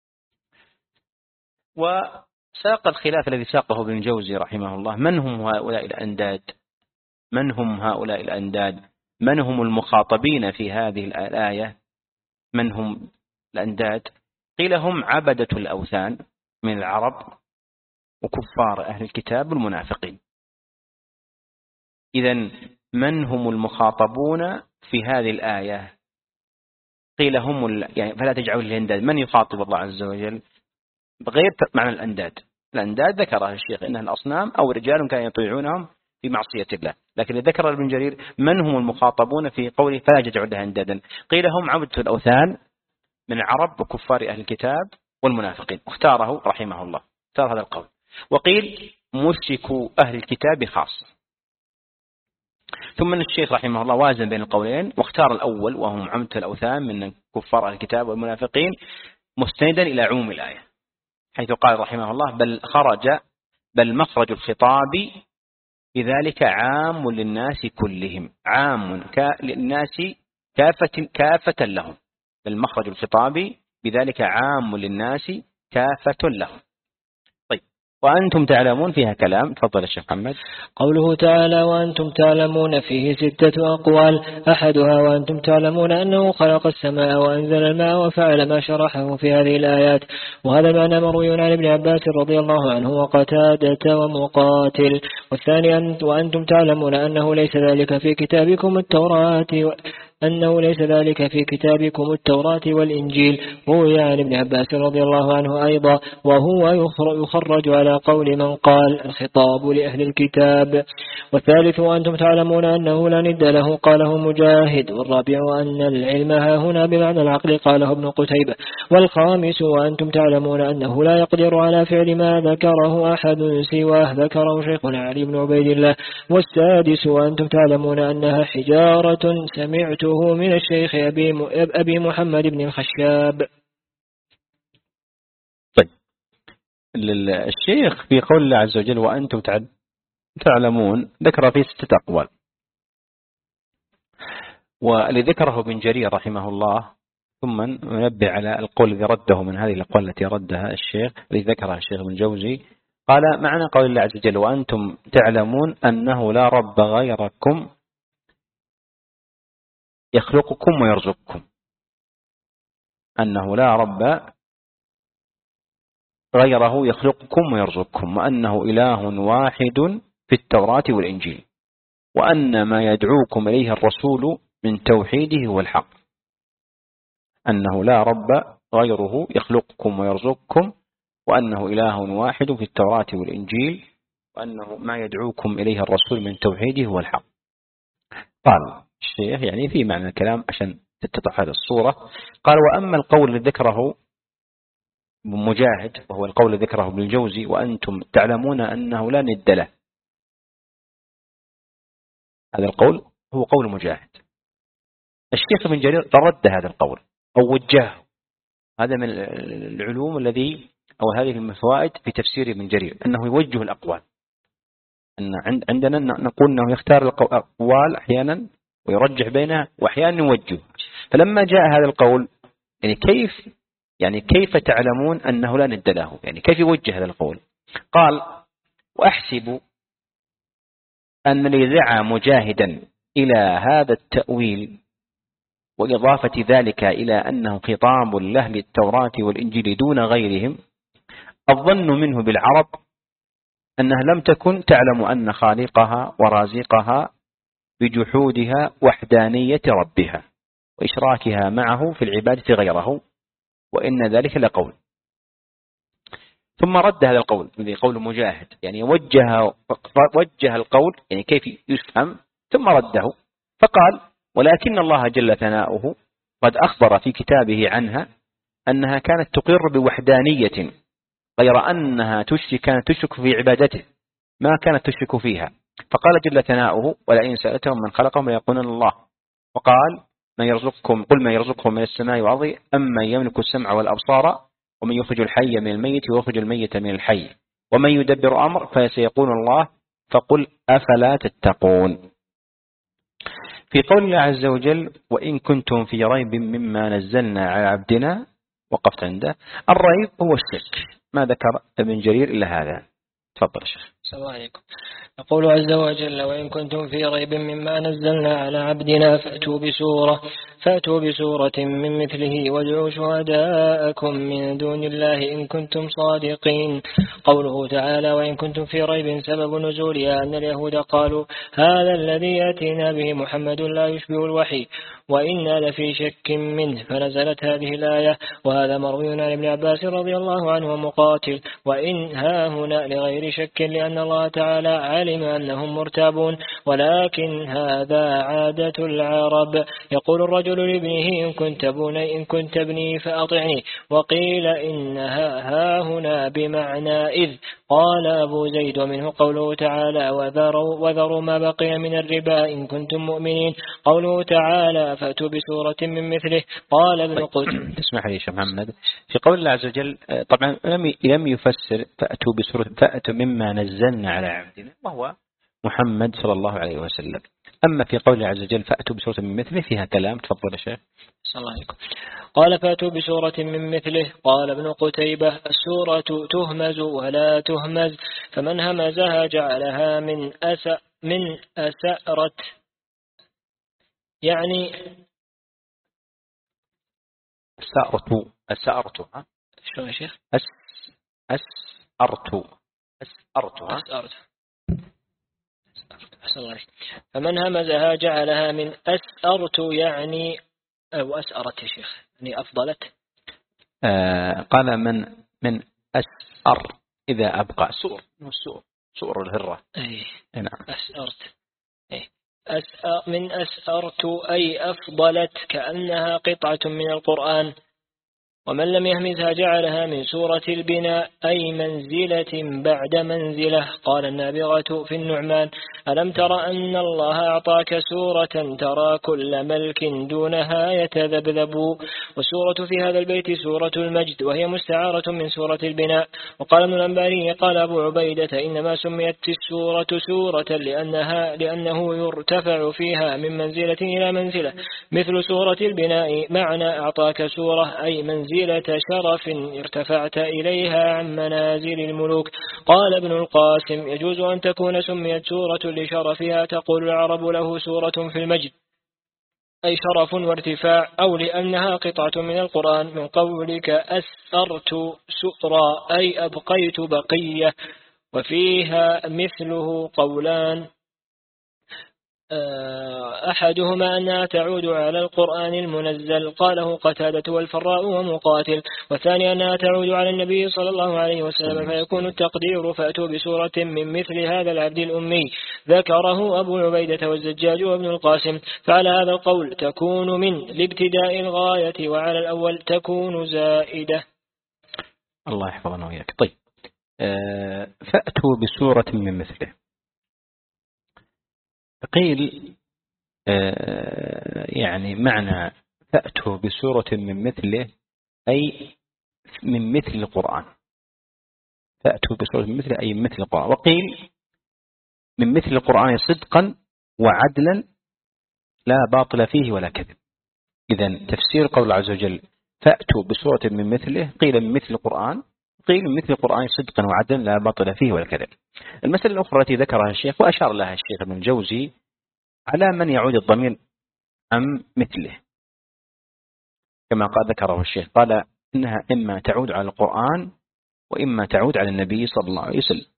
وساق الخلاف الذي ساقه ابن الجوزي رحمه الله من هم هؤلاء الأنداد، من هم هؤلاء الأنداد، من هم المخاطبين في هذه الآية. من هم الأنداد؟ قيل هم عبدة الأوثان من العرب وكفار أهل الكتاب والمنافقين. إذن من هم المخاطبون في هذه الآية؟ قيل هم يعني فلا تجعلوا الأنداد. من يخاطب الله عز وجل بغير معنى الأنداد؟ الأنداد ذكرها الشيخ إنها الأصنام أو رجال كانوا يطيعونهم في معصية الله، لكن ذكر ابن جرير من هم المخاطبون في قوله فلا تجعلوا لها أندادا. قيل هم عبدة الأوثان من العرب وكفار أهل الكتاب والمنافقين، اختاره رحمه الله، اختار هذا القول. وقيل مشركوا أهل الكتاب خاصة. ثم الشيخ رحمه الله وازن بين القولين واختار الأول وهم عبدة الأوثان من كفار أهل الكتاب والمنافقين مستندا إلى عموم الآية، حيث قال رحمه الله بل خرج بل مخرج الخطاب بذلك عام للناس كلهم، عام للناس كافة, كافة لهم. بل مخرج الخطاب بذلك عام للناس كافة لهم. طيب، وأنتم تعلمون فيها كلام. تفضل الشيخ محمد. قوله تعالى وأنتم تعلمون فيه ستة أقوال، أحدها وأنتم تعلمون أنه خلق السماء وأنزل الماء وفعل ما شرحه في هذه الآيات، وهذا المعنى مروي عن ابن عباس رضي الله عنه وقتادة ومقاتل. والثاني وأنتم تعلمون أنه ليس ذلك في كتابكم التوراة و... أنه ليس ذلك في كتابكم التوراة والإنجيل، روي عن ابن عباس رضي الله عنه أيضا، وهو يخرج على قول من قال الخطاب لأهل الكتاب. والثالث وأنتم تعلمون أنه لا ند له، قاله مجاهد. والرابع أن العلم ها هنا بمعنى العقل، قاله ابن قتيبة. والخامس وأنتم تعلمون أنه لا يقدر على فعل ما ذكره أحد سواه، ذكره شيخنا علي بن عبيد الله. والسادس وأنتم تعلمون أنها حجارة سمعت من الشيخ أبي, أبي محمد بن الخشاب. طيب، الشيخ في قول الله عز وجل وأنتم تعلمون ذكر فيه ستة أقوال، والذي ذكره ابن جرير رحمه الله ثم ننبه على القول الذي رده من هذه الأقوال التي ردها الشيخ الذي ذكرها الشيخ ابن الجوزي. قال معنى قول الله عز وجل وأنتم تعلمون أنه لا رب غيركم يخلقكم ويرزقكم، أنه لا رب غيره يخلقكم ويرزقكم، وأنه إله واحد في التوراة والإنجيل، وأن ما يدعوكم إليه الرسول من توحيده هو الحق. أنه لا رب غيره يخلقكم ويرزقكم، وأنه إله واحد في التوراة والإنجيل، وأنه ما يدعوكم إليه الرسول من توحيده هو الحق. قال الشيخ يعني في معنى الكلام عشان تتضح هذه الصورة. قال وأما القول الذي ذكره مجاهد وهو القول الذي ذكره ابن الجوزي وأنتم تعلمون أنه لا ند له، هذا القول هو قول مجاهد. الشيخ ابن جرير رد هذا القول أو وجهه، هذا من العلوم الذي أو هذه الفوائد في تفسير ابن جرير أنه يوجه الأقوال. أن عندنا نقول أنه يختار الأقوال أحيانا ويرجح بينها وأحيانا يوجه. فلما جاء هذا القول يعني كيف يعني كيف تعلمون أنه لا ند له، يعني كيف يوجه هذا القول؟ قال وأحسب أن اللي دعا مجاهدا إلى هذا التأويل وإضافة ذلك إلى أنه خطاب لأهل التوراة والإنجيل دون غيرهم، الظن منه بالعرب أنها لم تكن تعلم أن خالقها ورازقها بجحودها وحدانية ربها وإشراكها معه في العبادة غيره، وإن ذلك لقول. ثم رد هذا القول الذي قول مجاهد، يعني وجه وجه القول يعني كيف يفهم، ثم رده فقال ولكن الله جل ثناؤه قد أخبر في كتابه عنها أنها كانت تقر بوحدانية غير أنها تشرك كانت تشرك في عبادته ما كانت تشرك فيها. فقال جل ثناؤه ولئن سألتهم من خلقهم ليقولن الله، وقال من يرزقكم قل من يرزقكم من السماء والأرض أمن يملك السمع والأبصار ومن يخرج الحي من الميت ويخرج الميت من الحي ومن يدبر أمر فسيقول الله فقل أفلا تتقون. في قول الله عز وجل وإن كنتم في ريب مما نزلنا على عبدنا، وقفت عنده. الريب هو الشك، ما ذكر ابن جرير إلا هذا. تفضل الشيخ. السلام عليكم. يقول عز وجل وإن كنتم في ريب مما نزلنا على عبدنا فأتوا بسورة فأتوا بسورة من مثله وادعوا شهداءكم من دون الله إن كنتم صادقين. قوله تعالى وإن كنتم في ريب سبب نزولها أن اليهود قالوا هذا الذي يأتينا به محمد لا يشبه الوحي وإنا لفي شك منه، فنزلت هذه الآية. وهذا مروي عن ابن عباس رضي الله عنه ومقاتل. وإن ها هنا لغير شك لأن الله تعالى علم أنهم مرتابون، ولكن هذا عادة العرب. يقول الرجل لابنه إن كنت بني إن كنت ابني فأطعني، وقيل إنها ها هنا بمعنى إذ. قال أبو زيد ومنه قوله تعالى وذروا, وذروا ما بقي من الربا إن كنتم مؤمنين. قوله تعالى فأتوا بسورة من مثله. قال ابن قتيبة اسمح لي شيخ محمد، في قول الله عز وجل طبعا لم يفسر فأتوا بسورة فأتوا مما نزلنا على عبدنا وهو محمد صلى الله عليه وسلم. أما في قول الله عز وجل فأتوا بسورة من مثله فيها كلام. تفضل يا شيخ. صلى الله عليكم. قال فأتوا بسورة من مثله. قال ابن قتيبة السورة تهمز ولا تهمز، فمن همزها جعلها من أس من أسأرت، يعني أسأرت أسأرت ها شو يا شيخ؟ أس أسأرت أسأرت ها أسأرت أسأرت. فمن همزها جعلها من أسأرت يعني أو أسأرت يا شيخ يعني أفضلت. آه قال من من أسأر إذا أبقى سور سور سور الهرة. أي نعم أسأرت. أي أسأر من أسأرت أي أفضلت كأنها قطعة من القرآن. ومن لم يهمزها جعلها من سورة البناء أي منزلة بعد منزلة. قال النابغة في النعمان ألم تر أن الله أعطاك سورة ترى كل ملك دونها يتذبذب. والسورة في هذا البيت سورة المجد، وهي مستعارة من سورة البناء. وقال ابن الأنباري قال أبو عبيدة إنما سميت السورة سورة لأنها لأنه يرتفع فيها من منزلة إلى منزلة، مثل سورة البناء معنى أعطاك سورة أي منزلة شرف ارتفعت إليها عن منازل الملوك. قال ابن القاسم يجوز أن تكون سميت سورة لشرفها، تقول العرب له سورة في المجد أي شرف وارتفاع، أو لأنها قطعة من القرآن من قولك أسأرت سؤرا أي أبقيت بقية. وفيها مثله قولان أحدهما أنها تعود على القرآن المنزل قاله قتادة والفراء ومقاتل، والثاني أنها تعود على النبي صلى الله عليه وسلم، فيكون التقدير فأتوا بسورة من مثل هذا العبد الأمي. ذكره أبو عبيدة والزجاج وابن القاسم. فعلى هذا القول تكون من لابتداء الغاية، وعلى الأول تكون زائدة. الله يحفظنا وياك. طيب فأتوا بسورة من مثله. قيل يعني معنى فأتوا بسورة من مثله أي من مثل القرآن. فأتوا بسورة من مثله أي من مثل القرآن. وقيل من مثل القرآن صدقا وعدلا لا باطل فيه ولا كذب. إذن تفسير قول الله عز وجل فأتوا بسورة من مثله قيل من مثل القرآن، قيل من مثل القرآن صدقا وعدلا لا باطل فيه ولا كذب. المسألة الأخرى التي ذكرها الشيخ وأشار لها الشيخ ابن الجوزي على من يعود الضمير عن مثله، كما قال ذكره الشيخ قال إنها إما تعود على القرآن وإما تعود على النبي صلى الله عليه وسلم.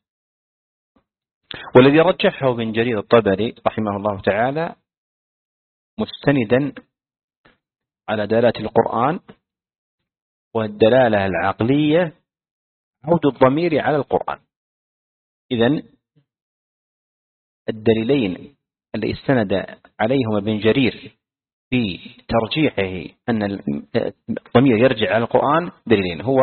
والذي رجحه ابن جرير الطبري رحمه الله تعالى مستندا على دلالة القرآن والدلالة العقلية عود الضمير على القرآن. إذن الدليلين اللي استند عليهما ابن جرير في ترجيحه أن الضمير يرجع على القرآن دليلين، هو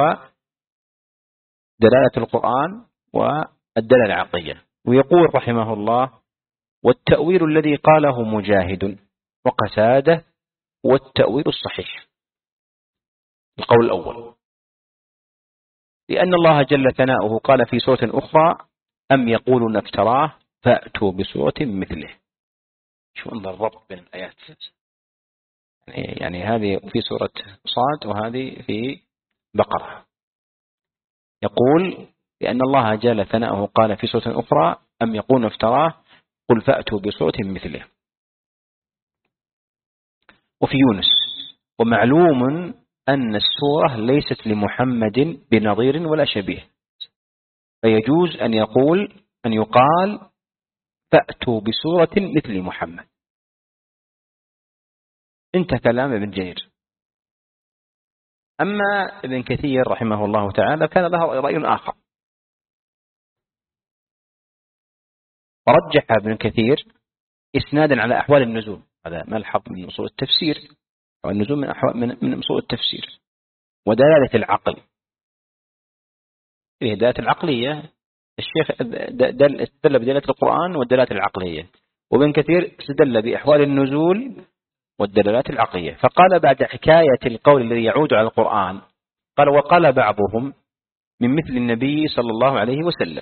دلالة القرآن والدلالة العقلية. ويقول رحمه الله والتأويل الذي قاله مجاهد وقتادة والتأويل الصحيح. القول الأول لأن الله جل ثناؤه قال في سورة أخرى أم يقولون افتراه فأتوا بسورة مثله. شو انظر الربط بين الآيات، يعني, يعني هذه في سورة صاد وهذه في بقرة. يقول لأن الله جل ثناؤه قال في سورة أخرى أم يقولون افتراه قل فأتوا بسورة مثله. وفي يونس. ومعلوم أن السورة ليست لمحمد بنظير ولا شبيه، فيجوز أن يقول أن يقال فأتوا بسورة مثل محمد. انتهى كلام ابن جرير. أما ابن كثير رحمه الله تعالى كان له رأي آخر، ورجح ابن كثير إسنادا على أحوال النزول. هذا ملحظ من أصول التفسير، أو النزول من أحوال من من أصول التفسير. ودلالة العقل، الهداية العقلية، الشيخ دل دل بدلالة القرآن والدلالات العقلية، وابن كثير استدل بأحوال النزول والدلالات العقلية. فقال بعد حكاية القول الذي يعود على القرآن، قال وقال بعضهم من مثل النبي صلى الله عليه وسلم،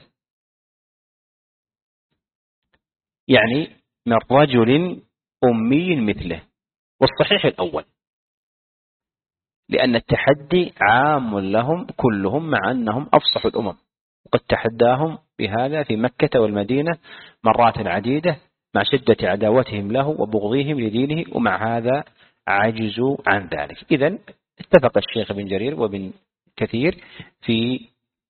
يعني من رجل أمي مثله. والصحيح الأول، لأن التحدي عام لهم كلهم مع أنهم أفصح الأمم، وقد تحداهم بهذا في مكة والمدينة مرات عديدة مع شدة عداوتهم له وبغضهم لدينه، ومع هذا عجزوا عن ذلك. إذن اتفق الشيخ بن جرير وابن كثير في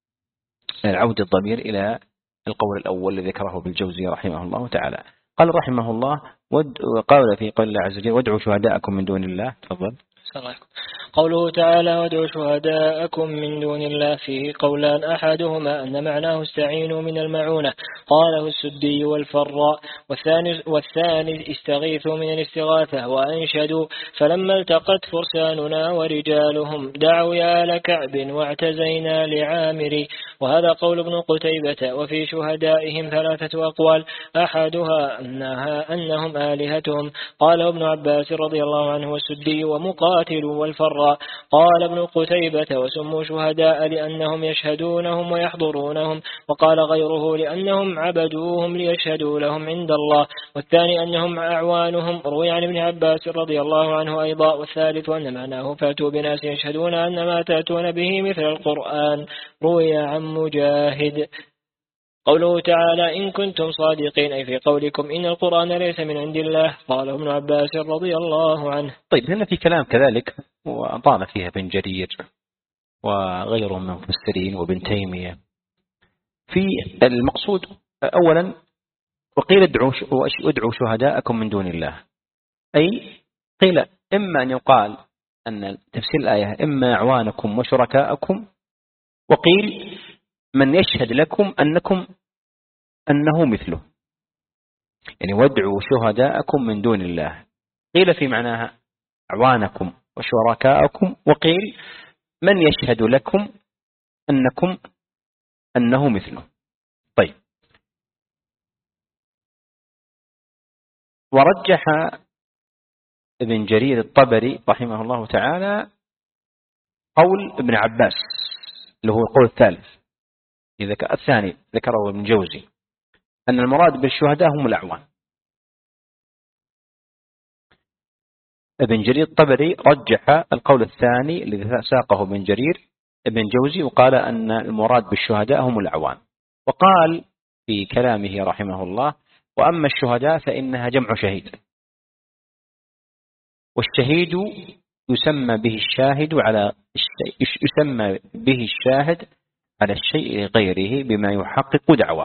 عود الضمير إلى القول الأول الذي ذكره بالجوزي رحمه الله تعالى. قال رحمه الله وقال في قول الله عز وجل وادعوا شهداءكم من دون الله. تفضل. قوله تعالى وادعوا شهداءكم من دون الله فيه قولان، أحدهما أن معناه استعينوا من المعونة، قاله السدي والفراء، والثاني, والثاني استغيثوا من الاستغاثة، وأنشدوا فلما التقت فرساننا ورجالهم دعوا يا لكعب واعتزينا لعامر. وهذا قول ابن قتيبة. وفي شهدائهم ثلاثة أقوال، أحدها أنها أنهم آلهتهم، قاله ابن عباس رضي الله عنه والسدي ومقاتل والفراء. قال ابن قتيبة وسموا شهداء لأنهم يشهدونهم ويحضرونهم، وقال غيره لأنهم عبدوهم ليشهدوا لهم عند الله، والثاني أنهم أعوانهم، روي عن ابن عباس رضي الله عنه أيضا. والثالث أن معناه فاتوا بناس يشهدون أن ما تأتون به مثل القرآن، روي عن مجاهد. قوله تعالى إن كنتم صادقين، أي في قولكم إن القرآن ليس من عند الله، قال ابن عباس رضي الله عنه. طيب هنا في كلام كذلك وأطال فيها ابن جرير وغيره من المفسرين وابن تيمية. في المقصود أولا وقيل ادعوا شهداءكم من دون الله، أي قيل إما أن يقال أن تفسير الآية إما أعوانكم وشركاءكم، وقيل من يشهد لكم أنكم أنه مثله، يعني وادعوا شهداءكم من دون الله. قيل في معناها أعوانكم وشركاءكم، وقيل من يشهد لكم أنكم أنه مثله. طيب، ورجح ابن جرير الطبري رحمه الله تعالى قول ابن عباس اللي هو القول الثالث الثاني ذكره ابن جوزي، أن المراد بالشهداء هم الأعوان. ابن جرير الطبري رجح القول الثاني الذي ساقه ابن جرير ابن جوزي، وقال أن المراد بالشهداء هم الأعوان. وقال في كلامه رحمه الله وأما الشهداء فإنها جمع شهيد، والشهيد يسمى به الشاهد على الشيء يسمى به الشاهد على الشيء غيره بما يحقق دعواه،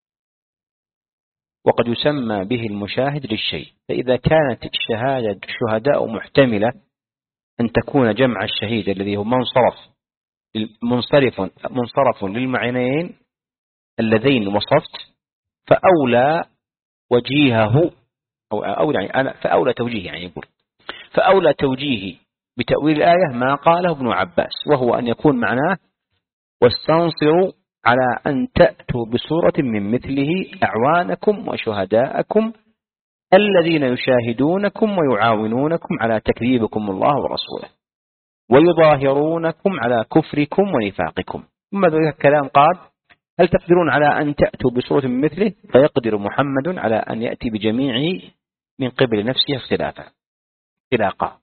وقد يسمى به المشاهد للشيء. فإذا كانت الشهادة الشهداء محتملة أن تكون جمع الشهيد الذي هو منصرف منصرف منصرف للمعنيين اللذين وصفت، فأولى وجيهه أو أولى يعني أنا فأولى توجيه يعني يقول فأولى توجيه بتأويل الآية ما قاله ابن عباس، وهو أن يكون معناه واستنصروا على أن تأتوا بسورة من مثله أعوانكم وشهداءكم الذين يشاهدونكم ويعاونونكم على تكذيبكم الله ورسوله ويظاهرونكم على كفركم ونفاقكم. ثم ذلك الكلام قال هل تقدرون على أن تأتوا بسورة من مثله؟ فيقدر محمد على أن يأتي بجميعه من قبل نفسه اختلافا اختلاقا.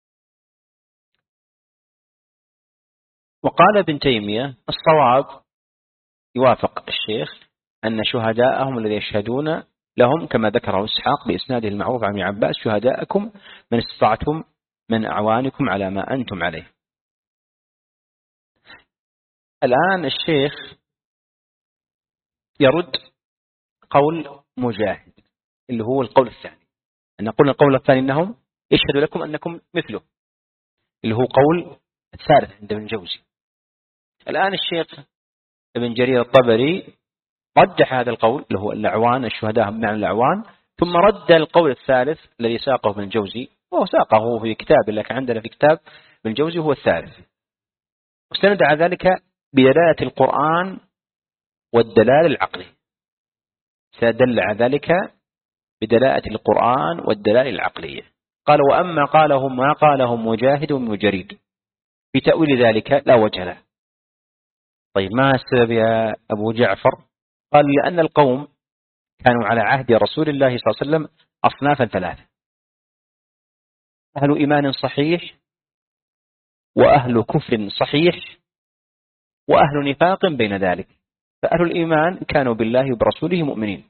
وقال ابن تيمية الصواب يوافق الشيخ أن شهداءهم الذين يشهدون لهم كما ذكره إسحاق بإسناده المعروف عن ابن عباس شهداءكم من استطعتم من أعوانكم على ما أنتم عليه. الآن الشيخ يرد قول مجاهد اللي هو القول الثاني، أن قلنا القول الثاني أنهم يشهد لكم أنكم مثله، اللي هو قول الثالث عند ابن جوزي. الآن الشيخ ابن جرير الطبري رجح هذا القول اللي هو الأعوان، الشهداء بمعنى الأعوان، ثم رد القول الثالث الذي ساقه ابن الجوزي، وهو ساقه في كتاب لك عندنا في كتاب ابن الجوزي هو الثالث، واستند على ذلك بدلالة القرآن والدلالة العقلية. سدل على ذلك بدلالة القرآن والدلالة العقلية. قال وأما قاله ما قاله مجاهد ومجريد في تأويل ذلك لا وجه له. طيب ما السبب يا أبو جعفر؟ قال لأن القوم كانوا على عهد رسول الله صلى الله عليه وسلم أصنافا ثلاثة: أهل إيمان صحيح، وأهل كفر صحيح، وأهل نفاق بين ذلك. فأهل الإيمان كانوا بالله وبرسوله مؤمنين،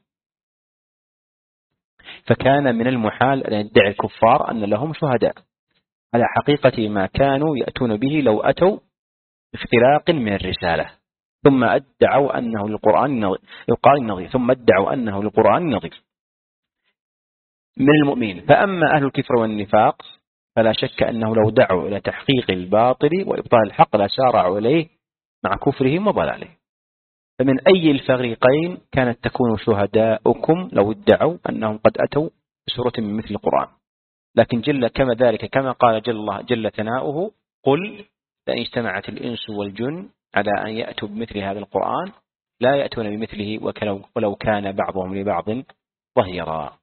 فكان من المحال أن يدعي الكفار أن لهم شهداء على حقيقة ما كانوا يأتون به لو أتوا باختلاق من الرسالة، ثم ادعوا أنه للقرآن النظير ثم ادعوا أنه للقرآن النظير من المؤمنين. فأما أهل الكفر والنفاق فلا شك أنه لو دعوا إلى تحقيق الباطل وإبطال الحق لسارعوا إليه مع كفرهم وضلالهم. فمن أي الفريقين كانت تكون شهداؤكم لو ادعوا أنهم قد أتوا بسورة من مثل القرآن؟ لكن جل كما ذلك كما قال جل الله جل ثناؤه: قل لئن اجتمعت الإنس والجن على أن يأتوا بمثل هذا القرآن لا يأتون بمثله ولو كان بعضهم لبعض ظهيرا.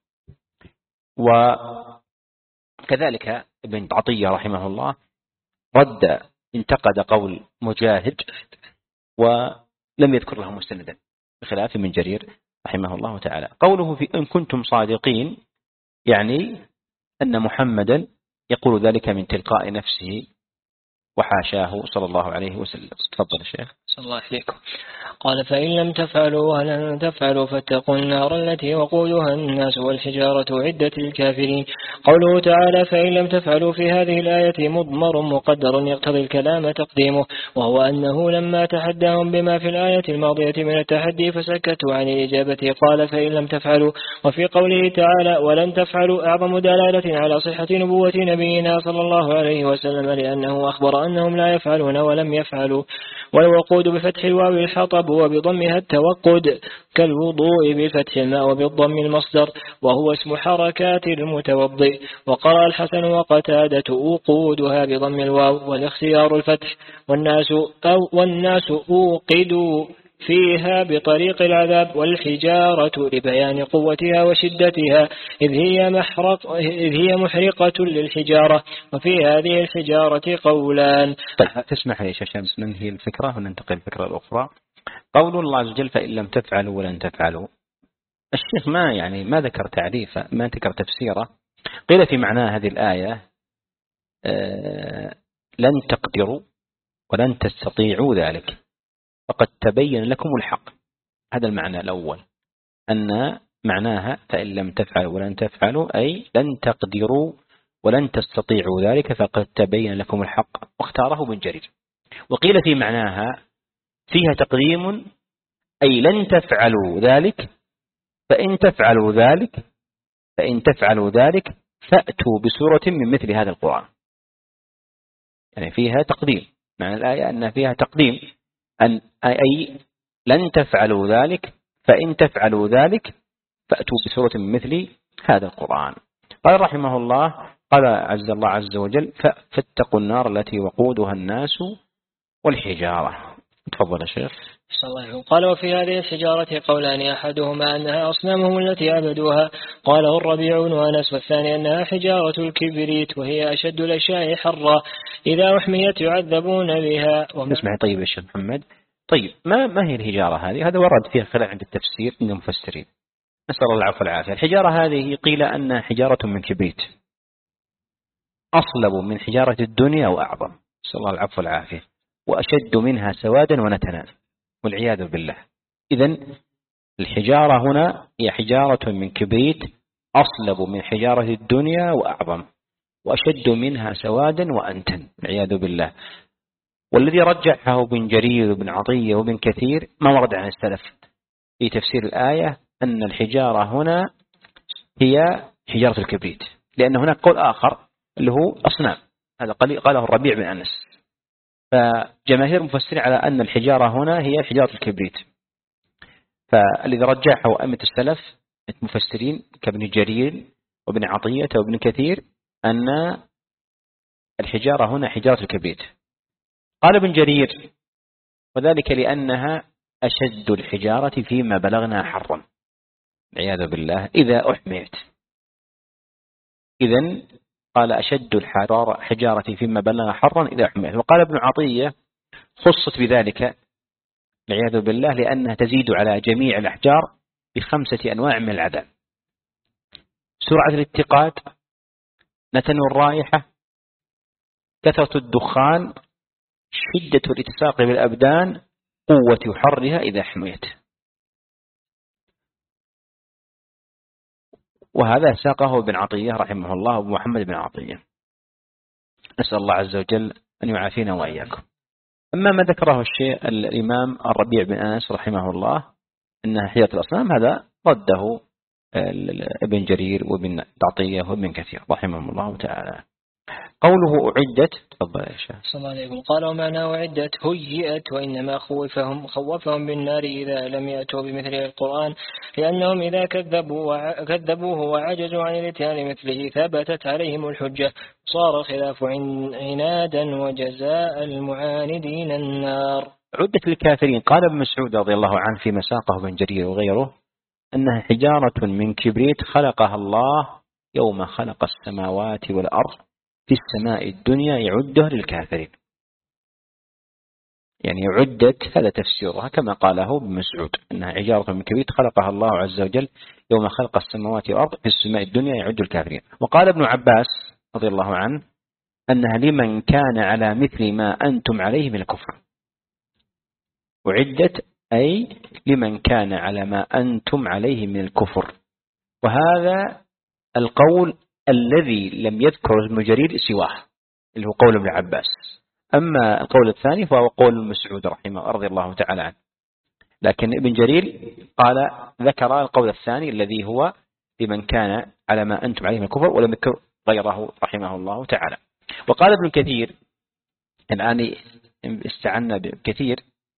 وكذلك ابن عطية رحمه الله رد انتقد قول مجاهد ولم يذكر له مستندا، بخلاف من جرير رحمه الله تعالى. قوله في إن كنتم صادقين يعني أن محمدا يقول ذلك من تلقاء نفسه وحاشاه صلى الله عليه وسلم. تفضل الشيخ. صلى الله عليكم. قال فإن لم تفعلوا ولن تفعلوا فاتقوا النار التي وقودها الناس والحجارة عدة الكافرين. قوله تعالى فإن لم تفعلوا في هذه الآية مضمر مقدر يقتضي الكلام تقديمه، وهو أنه لما تحداهم بما في الآية الماضية من التحدي فسكتوا عن الإجابة قال فإن لم تفعلوا. وفي قوله تعالى ولن تفعلوا أعظم دلالة على صحة نبوة نبينا صلى الله عليه وسلم، لأنه أخبر أنهم لا يفعلون ولم يفعلوا. والوقود بفتح الواو الحطب وبضمها التوقد كالوضوء بفتح الماء وبالضم المصدر، وهو اسم حركات المتوضئ. وقرأ الحسن وقتادة وقودها بضم الواو والاختيار الفتح. والناس أو والناس أوقدوا فيها بطريق العذاب، والحجارة لبيان قوتها وشدتها إذ هي, محرق إذ هي محرقة للحجارة. وفي هذه الحجارة قولان. تسمح لي شمس ننهي الفكرة وننتقل الفكرة الأخرى. قول الله عز وجل فإن لم تفعلوا ولن تفعلوا، الشيخ ما يعني ما ذكر تعريفه، ما ذكر تفسيره. قيل في معنى هذه الآية آه لن تقدروا ولن تستطيعوا ذلك فقد تبين لكم الحق. هذا المعنى الأول، أن معناها فإن لم تفعلوا ولن تفعلوا أي لن تقدروا ولن تستطيعوا ذلك فقد تبين لكم الحق، واختاره ابن جرير. وقيل في معناها فيها تقديم أي لن تفعلوا ذلك فإن تفعلوا ذلك فإن تفعلوا ذلك فأتوا بسورة من مثل هذا القرآن. يعني فيها تقديم، معنى الآية أن فيها تقديم أن أي لن تفعلوا ذلك فإن تفعلوا ذلك فأتوا بسورة من مثل هذا القرآن. قال رحمه الله قال عز الله عز وجل فاتقوا النار التي وقودها الناس والحجارة. تفضل يا شيخ. قال وفي هذه الحجارة قولان، أحدهما أنها أصنامهم التي عبدوها قاله الربيع بن أنس، والثاني أنها حجارة الكبريت وهي أشد الأشياء حرا إذا أحميت يعذبون بها. نسمع طيب يا شيخ محمد. طيب ما ما هي الحجارة هذه؟ هذا ورد فيها خلاف عند التفسير من المفسرين، نسأل الله العفو والعافية. الحجارة هذه قيل أنها حجارة من كبريت أصلب من حجارة الدنيا وأعظم، نسأل الله العفو والعافية، وأشد منها سوادا ونتنا والعياذ بالله. إذن الحجارة هنا هي حجارة من كبريت أصلب من حجارة الدنيا وأعظم. وأشد منها سوادا وأنتن والعياذ بالله. والذي رجحه ابن جرير وابن عطية وابن كثير ما ورد عن السلف في تفسير الآية أن الحجارة هنا هي حجارة الكبريت، لأن هناك قول آخر اللي هو أصنام، هذا قاله الربيع بن أنس. فجماهير المفسرين على أن الحجارة هنا هي حجارة الكبريت. فالذي رجحه أئمة السلف المفسرين كابن جرير وابن عطية وابن كثير أن الحجارة هنا حجارة الكبريت. قال ابن جرير وذلك لأنها أشد الحجارة فيما بلغنا حرا والعياذ بالله إذا أحميت. إذن قال أشد الحرارة حجارة فيما بلغنا حرا إذا أحميت. وقال ابن عطية خصت بذلك والعياذ بالله لأنها تزيد على جميع الأحجار بخمسة أنواع من العذاب: سرعة الاتقاد، نتن الرائحة، كثرة الدخان، شدة الاتساق بالأبدان، قوة حرها إذا حميت. وهذا ساقه ابن عطية رحمه الله وابو محمد بن عطية. نسأل الله عز وجل أن يعافينا وإياكم. أما ما ذكره الشيء الإمام الربيع بن أنس رحمه الله أنها حجارة الأصنام، هذا رده ابن جرير وابن عطية وابن كثير رحمهم الله تعالى. قوله أعدت، تفضل يا شيخ. السلام عليكم. قال ومعنى أعدت هيئت، وإنما خوفهم خوفهم بالنار إذا لم يأتوا بمثل القرآن، لأنهم إذا كذبوا كذبوه وعجزوا عن الاتيان مثله ثبتت عليهم الحجة، صار الخلاف عنادا وجزاء المعاندين النار. عدت للكافرين. قال ابن مسعود رضي الله عنه في مساقه ابن جرير وغيره أنها حجارة من كبريت خلقها الله يوم خلق السماوات والأرض في السماء الدنيا يعدها للكافرين. يعني عدت هذا تفسيرها كما قاله ابن مسعود أنها حجارة من كبريت خلقها الله عز وجل يوم خلق السماوات والأرض في السماء الدنيا يعد الكافرين. وقال ابن عباس رضي الله عنه أنها لمن كان على مثل ما أنتم عليه من الكفر. وعدت أي لمن كان على ما أنتم عليه من الكفر. وهذا القول الذي لم يذكر ابن جرير سواه اللي هو قول ابن عباس. أما القول الثاني فهو قول المسعود رحمه رضي الله تعالى عنه. لكن ابن جرير قال ذكر القول الثاني الذي هو لمن كان على ما أنتم عليه من الكفر، ولم يذكر غيره رحمه الله تعالى. وقال ابن كثير، الآن استعنا بكثير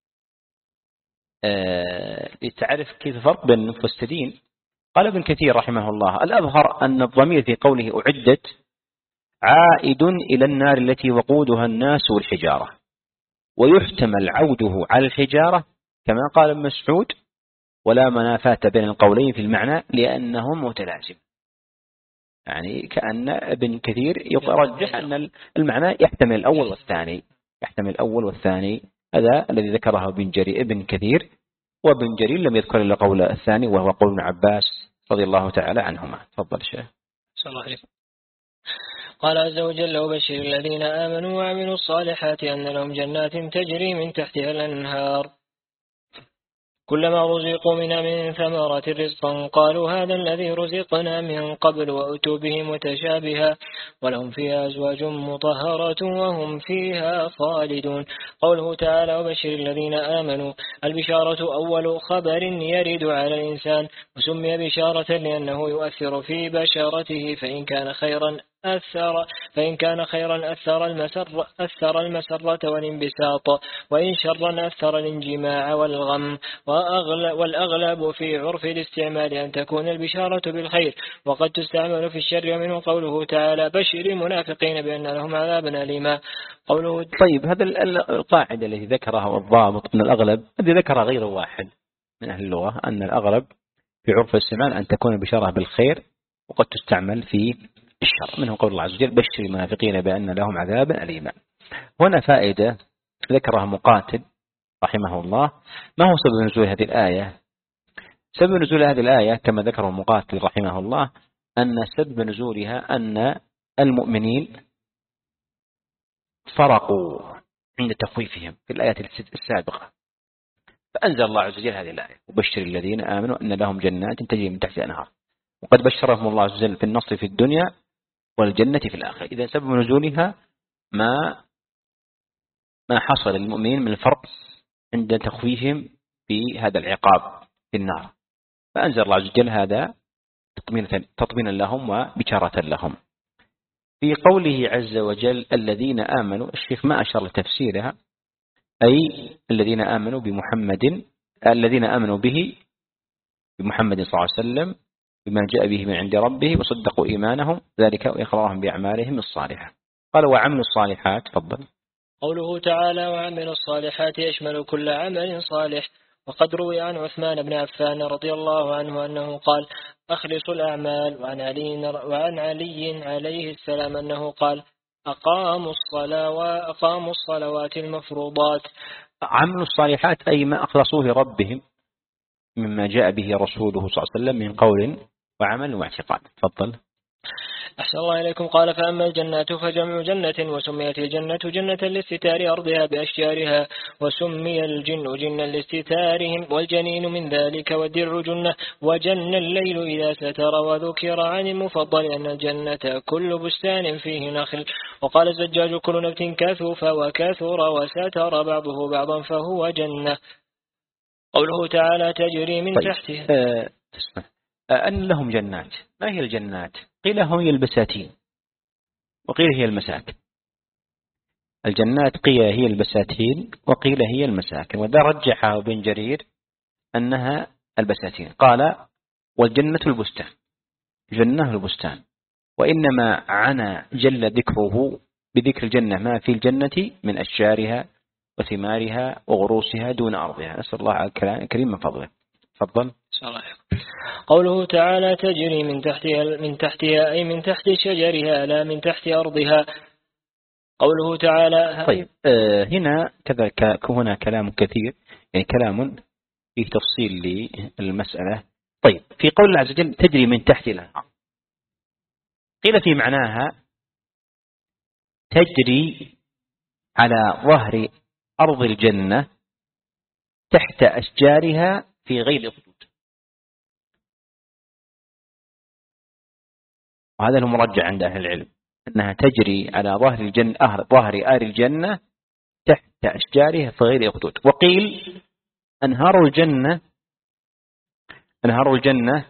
لتعرف كيف الفرق بين المفسرين. قال ابن كثير رحمه الله الأظهر أن الضمير في قوله أعدت عائد إلى النار التي وقودها الناس والحجارة، ويحتمل عوده على الحجارة كما قال ابن مسعود، ولا منافاة بين القولين في المعنى لأنهم متلازم. يعني كأن ابن كثير يرجح أن المعنى يحتمل الأول والثاني، يحتمل الأول والثاني. هذا الذي ذكره ابن جرير ابن كثير، وابن جرير لم يذكر إلا قول الثاني وهو قول ابن عباس رضي الله تعالى عنهما. تفضل شيخ. صلى الله عليه وسلم. قال عز وجل وبشر الذين آمنوا وعملوا الصالحات أن لهم جنات تجري من تحتها الأنهار كلما رزقوا منها من ثمرات رزقا قالوا هذا الذي رزقنا من قبل وأتوا به متشابها ولهم فيها أزواج مطهرة وهم فيها خالدون. قوله تعالى وبشر الذين آمنوا، البشارة أول خبر يرد على الإنسان، وسمي بشارة لأنه يؤثر في بشرته، فإن كان خيرا أثر فإن كان خيرا أثر المسر أثر المسرة والانبساط، وإن شرا أثر الانجماع والغم. والأغلب في عرف الاستعمال أن تكون البشارة بالخير، وقد تستعمل في الشر، ومنه قوله تعالى بشر المنافقين بأن لهم عذابا أليما. قوله طيب هذا القاعدة التي ذكرها والضابط أن الأغلب الذي ذكرها غير واحد من أهل اللغة أن الأغلب في عرف الاستعمال أن تكون البشارة بالخير، وقد تستعمل في الشر، منه قول الله عز وجل بشر المنافقين بأن لهم عذابا أليما. هنا فائدة ذكرها مقاتل رحمه الله. ما هو سبب نزول هذه الآية؟ سبب نزول هذه الآية كما ذكره مقاتل رحمه الله أن سبب نزولها أن المؤمنين فرقوا عند تخويفهم في الآيات السابقة، فأنزل الله عز وجل هذه الآية وبشر الذين آمنوا أن لهم جنات تجري من تحتها الأنهار. وقد بشرهم الله عز وجل في النصر في الدنيا والجنة في الآخرة. إذا سبب نزولها ما ما حصل للمؤمنين من الفرق عند تخويفهم في هذا العقاب في النار، فأنزل الله عز وجل هذا تطمينا لهم وبشارة لهم. في قوله عز وجل الذين آمنوا، الشيخ ما أشار لتفسيرها، أي الذين آمنوا بمحمد، الذين آمنوا به بمحمد صلى الله عليه وسلم بما جاء به من عند ربه وصدقوا إيمانهم ذلك وإقرارهم بأعمالهم الصالحة. قال وعملوا الصالحات. تفضل. قوله تعالى وعملوا الصالحات يشمل كل عمل صالح. وقد روي عن عثمان بن عفان رضي الله عنه أنه قال أخلصوا الأعمال، وعن علي, وعن علي عليه السلام أنه قال أقاموا الصلوات, أقاموا الصلوات المفروضات. عملوا الصالحات أي ما أخلصوه لربهم مما جاء به رسوله صلى الله عليه وسلم من قول وعمل واعتقاد. تفضل. أحسن الله إليكم. قال فأما الجنات فجمع جنة، وسميت الجنة جنة لاستتار أرضها بأشجارها، وسمي الجن جنا لاستتارهم، والجنين من ذلك، والدرع جنة، وجن الليل إذا ستر. وذكر عن المفضل أن الجنة كل بستان فيه نخل. وقال الزجاج كل نبت كثف وكثر وستر بعضه بعضا فهو جنة. قوله تعالى تجري من طيب. تحتها. أه تسمع أن لهم جنات. ما هي الجنات؟ قيل هي البساتين وقيل هي المساكن. الجنات قيل هي البساتين وقيل هي المساكن، وذا رجحه ابن جرير أنها البساتين. قال والجنة البستان، جنة البستان، وإنما عنى جل ذكره بذكر الجنة ما في الجنة من أشجارها وثمارها وغروسها دون أرضها. نسأل الله الكريم من فضله. تفضل. قوله تعالى تجري من تحتها من تحتها أي من تحت شجرها لا من تحت أرضها. قوله تعالى. طيب آه هنا كذا هنا كلام كثير، يعني كلام فيه تفصيل للمسألة. طيب في قول الله عز وجل تجري من تحت الأنهار، قيل في معناها تجري على ظهر أرض الجنة تحت أشجارها في غير خطوط، وهذا المرجع عند أهل العلم أنها تجري على ظهر الجنة ظهر آر الجنة تحت أشجارها في غير خطوط. وقيل أنهار الجنة أنهار الجنة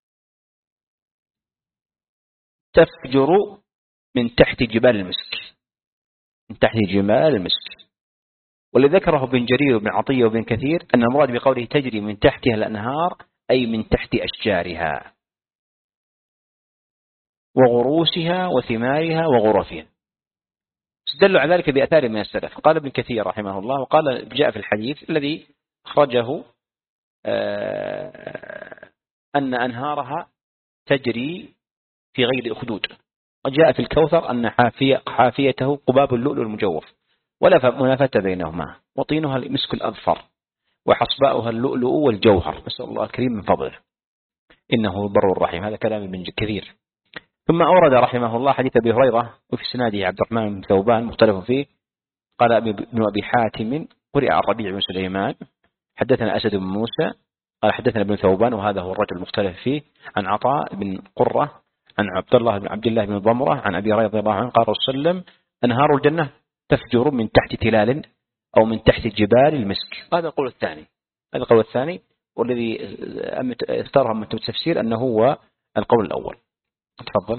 تفجر من تحت جبال المسك، من تحت جبال المسك. والذي ذكره ابن جرير وابن عطية وابن كثير أن المراد بقوله تجري من تحتها الأنهار أي من تحت أشجارها وغروسها وثمارها وغرفها. استدلوا على ذلك بأثار من السلف. قال ابن كثير رحمه الله وقال جاء في الحديث الذي أخرجه أن أنهارها تجري في غير أخدود، وجاء في الكوثر أن حافية حافيته قباب اللؤلؤ المجوف ولا منافة بينهما، وطينها المسك الأظفر وحصباؤها اللؤلؤ والجوهر. نسأل الله الكريم من فضله إنه بر الرحيم. هذا كلام ابن كثير. ثم أورد رحمه الله حديث أبي هريرة وفي سناده عبد الرحمن بن ثوبان مختلف فيه. قال ابن أبي حاتم قرئ عن ربيع بن سليمان حدثنا أسد بن موسى قال حدثنا ابن ثوبان وهذا هو الرجل المختلف فيه عن عطاء بن قرة عن عبد الله بن عبد الله بن ضمرة عن أبي هريرة رضي الله عنه قال صلى الله عليه وسلم أنهار الجنة تفجر من تحت تلال أو من تحت جبال المسك. هذا القول الثاني هذا القول الثاني والذي اختاره من التفسير أنه هو القول الأول. تفضل.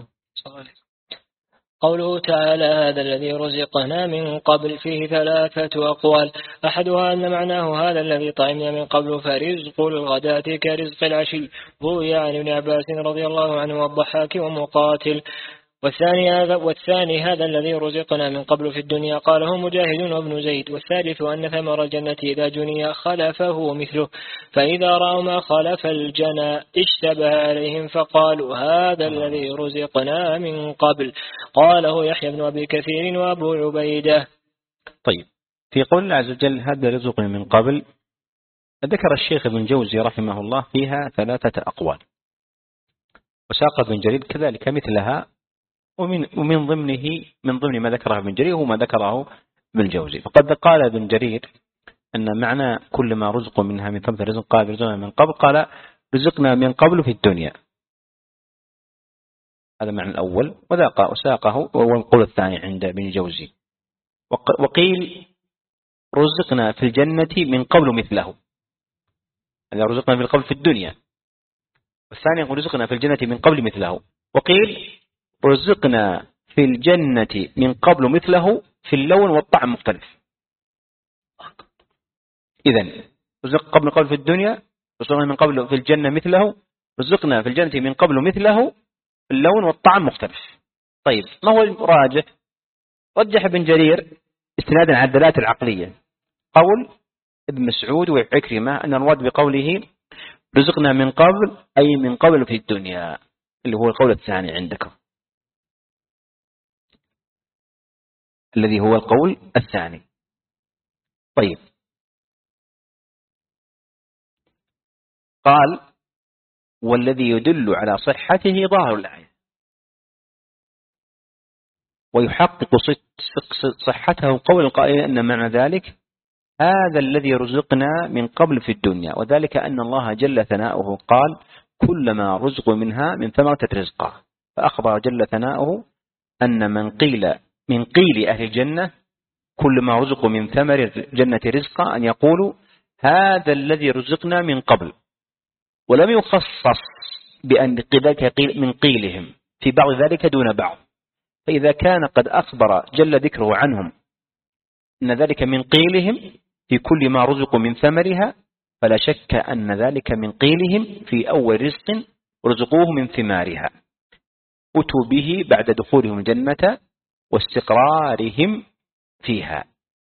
قوله تعالى هذا الذي رزقنا من قبل فيه ثلاثة أقوال. أحدها أن معناه هذا الذي طعمنا من قبل فرزق الغداة كرزق العشي، روي عن ابن عباس رضي الله عنه والضحاك ومقاتل. والثاني هذا والثاني هذا الذي رزقنا من قبل في الدنيا قاله مجاهد وابن زيد. والثالث أن ثمر الجنة إذا جني خلفه مثله، فإذا رأوا ما خلف الجنى اشتبه عليهم فقالوا هذا الذي رزقنا من قبل. قاله يحيى بن أبي كثير وأبو عبيدة. طيب في قول الله عز وجل هذا رزقنا من قبل، ذكر الشيخ ابن جوزي رحمه الله فيها ثلاثة أقوال، وساق ابن جرير كذلك مثلها، ومن ومن ضمنه من ضمن ما ذكره ابن جرير هو ما ذكره ابن جوزي. فقد قال ابن جرير أن معنى كل ما رزق منها من ثمرة رزق قال رزقنا من قبل، قال رزقنا من قبل في الدنيا، هذا معنى الأول، وذاق وساقه وهو القول الثاني عند ابن الجوزي. وقيل رزقنا في الجنة من قبل مثله، يعني رزقنا في القبل في الدنيا، والثاني يقول رزقنا في الجنة من قبل مثله. وقيل رزقنا في الجنة من قبل مثله في اللون والطعم مختلف. إذن رزق قبل قبل في الدنيا، رزقنا من قبل في الجنة مثله، رزقنا في الجنة من قبل مثله في اللون والطعم مختلف. طيب ما هو الراجح؟ رجح ابن جرير استنادا على الدلالات العقلية قول ابن مسعود وعكرمة أن المراد بقوله رزقنا من قبل أي من قبل في الدنيا، اللي هو القول الثاني عندكم، الذي هو القول الثاني. طيب قال والذي يدل على صحته ظاهر الآية، ويحقق صحته قول القائل أن معنى ذلك هذا الذي رزقنا من قبل في الدنيا، وذلك أن الله جل ثناؤه قال كلما رزقوا منها من ثمرة رزقا، فأخبر جل ثناؤه أن من قيل من قيل أهل الجنة كلما رزقوا من ثمر الجنة رزقا أن يقولوا هذا الذي رزقنا من قبل، ولم يخصص بأن ذلك من قيلهم في بعض ذلك دون بعض. فإذا كان قد أخبر جل ذكره عنهم أن ذلك من قيلهم في كل ما رزقوا من ثمرها، فلا شك أن ذلك من قيلهم في أول رزق رزقوه من ثمارها أتوا به بعد دخولهم الجنة واستقرارهم فيها،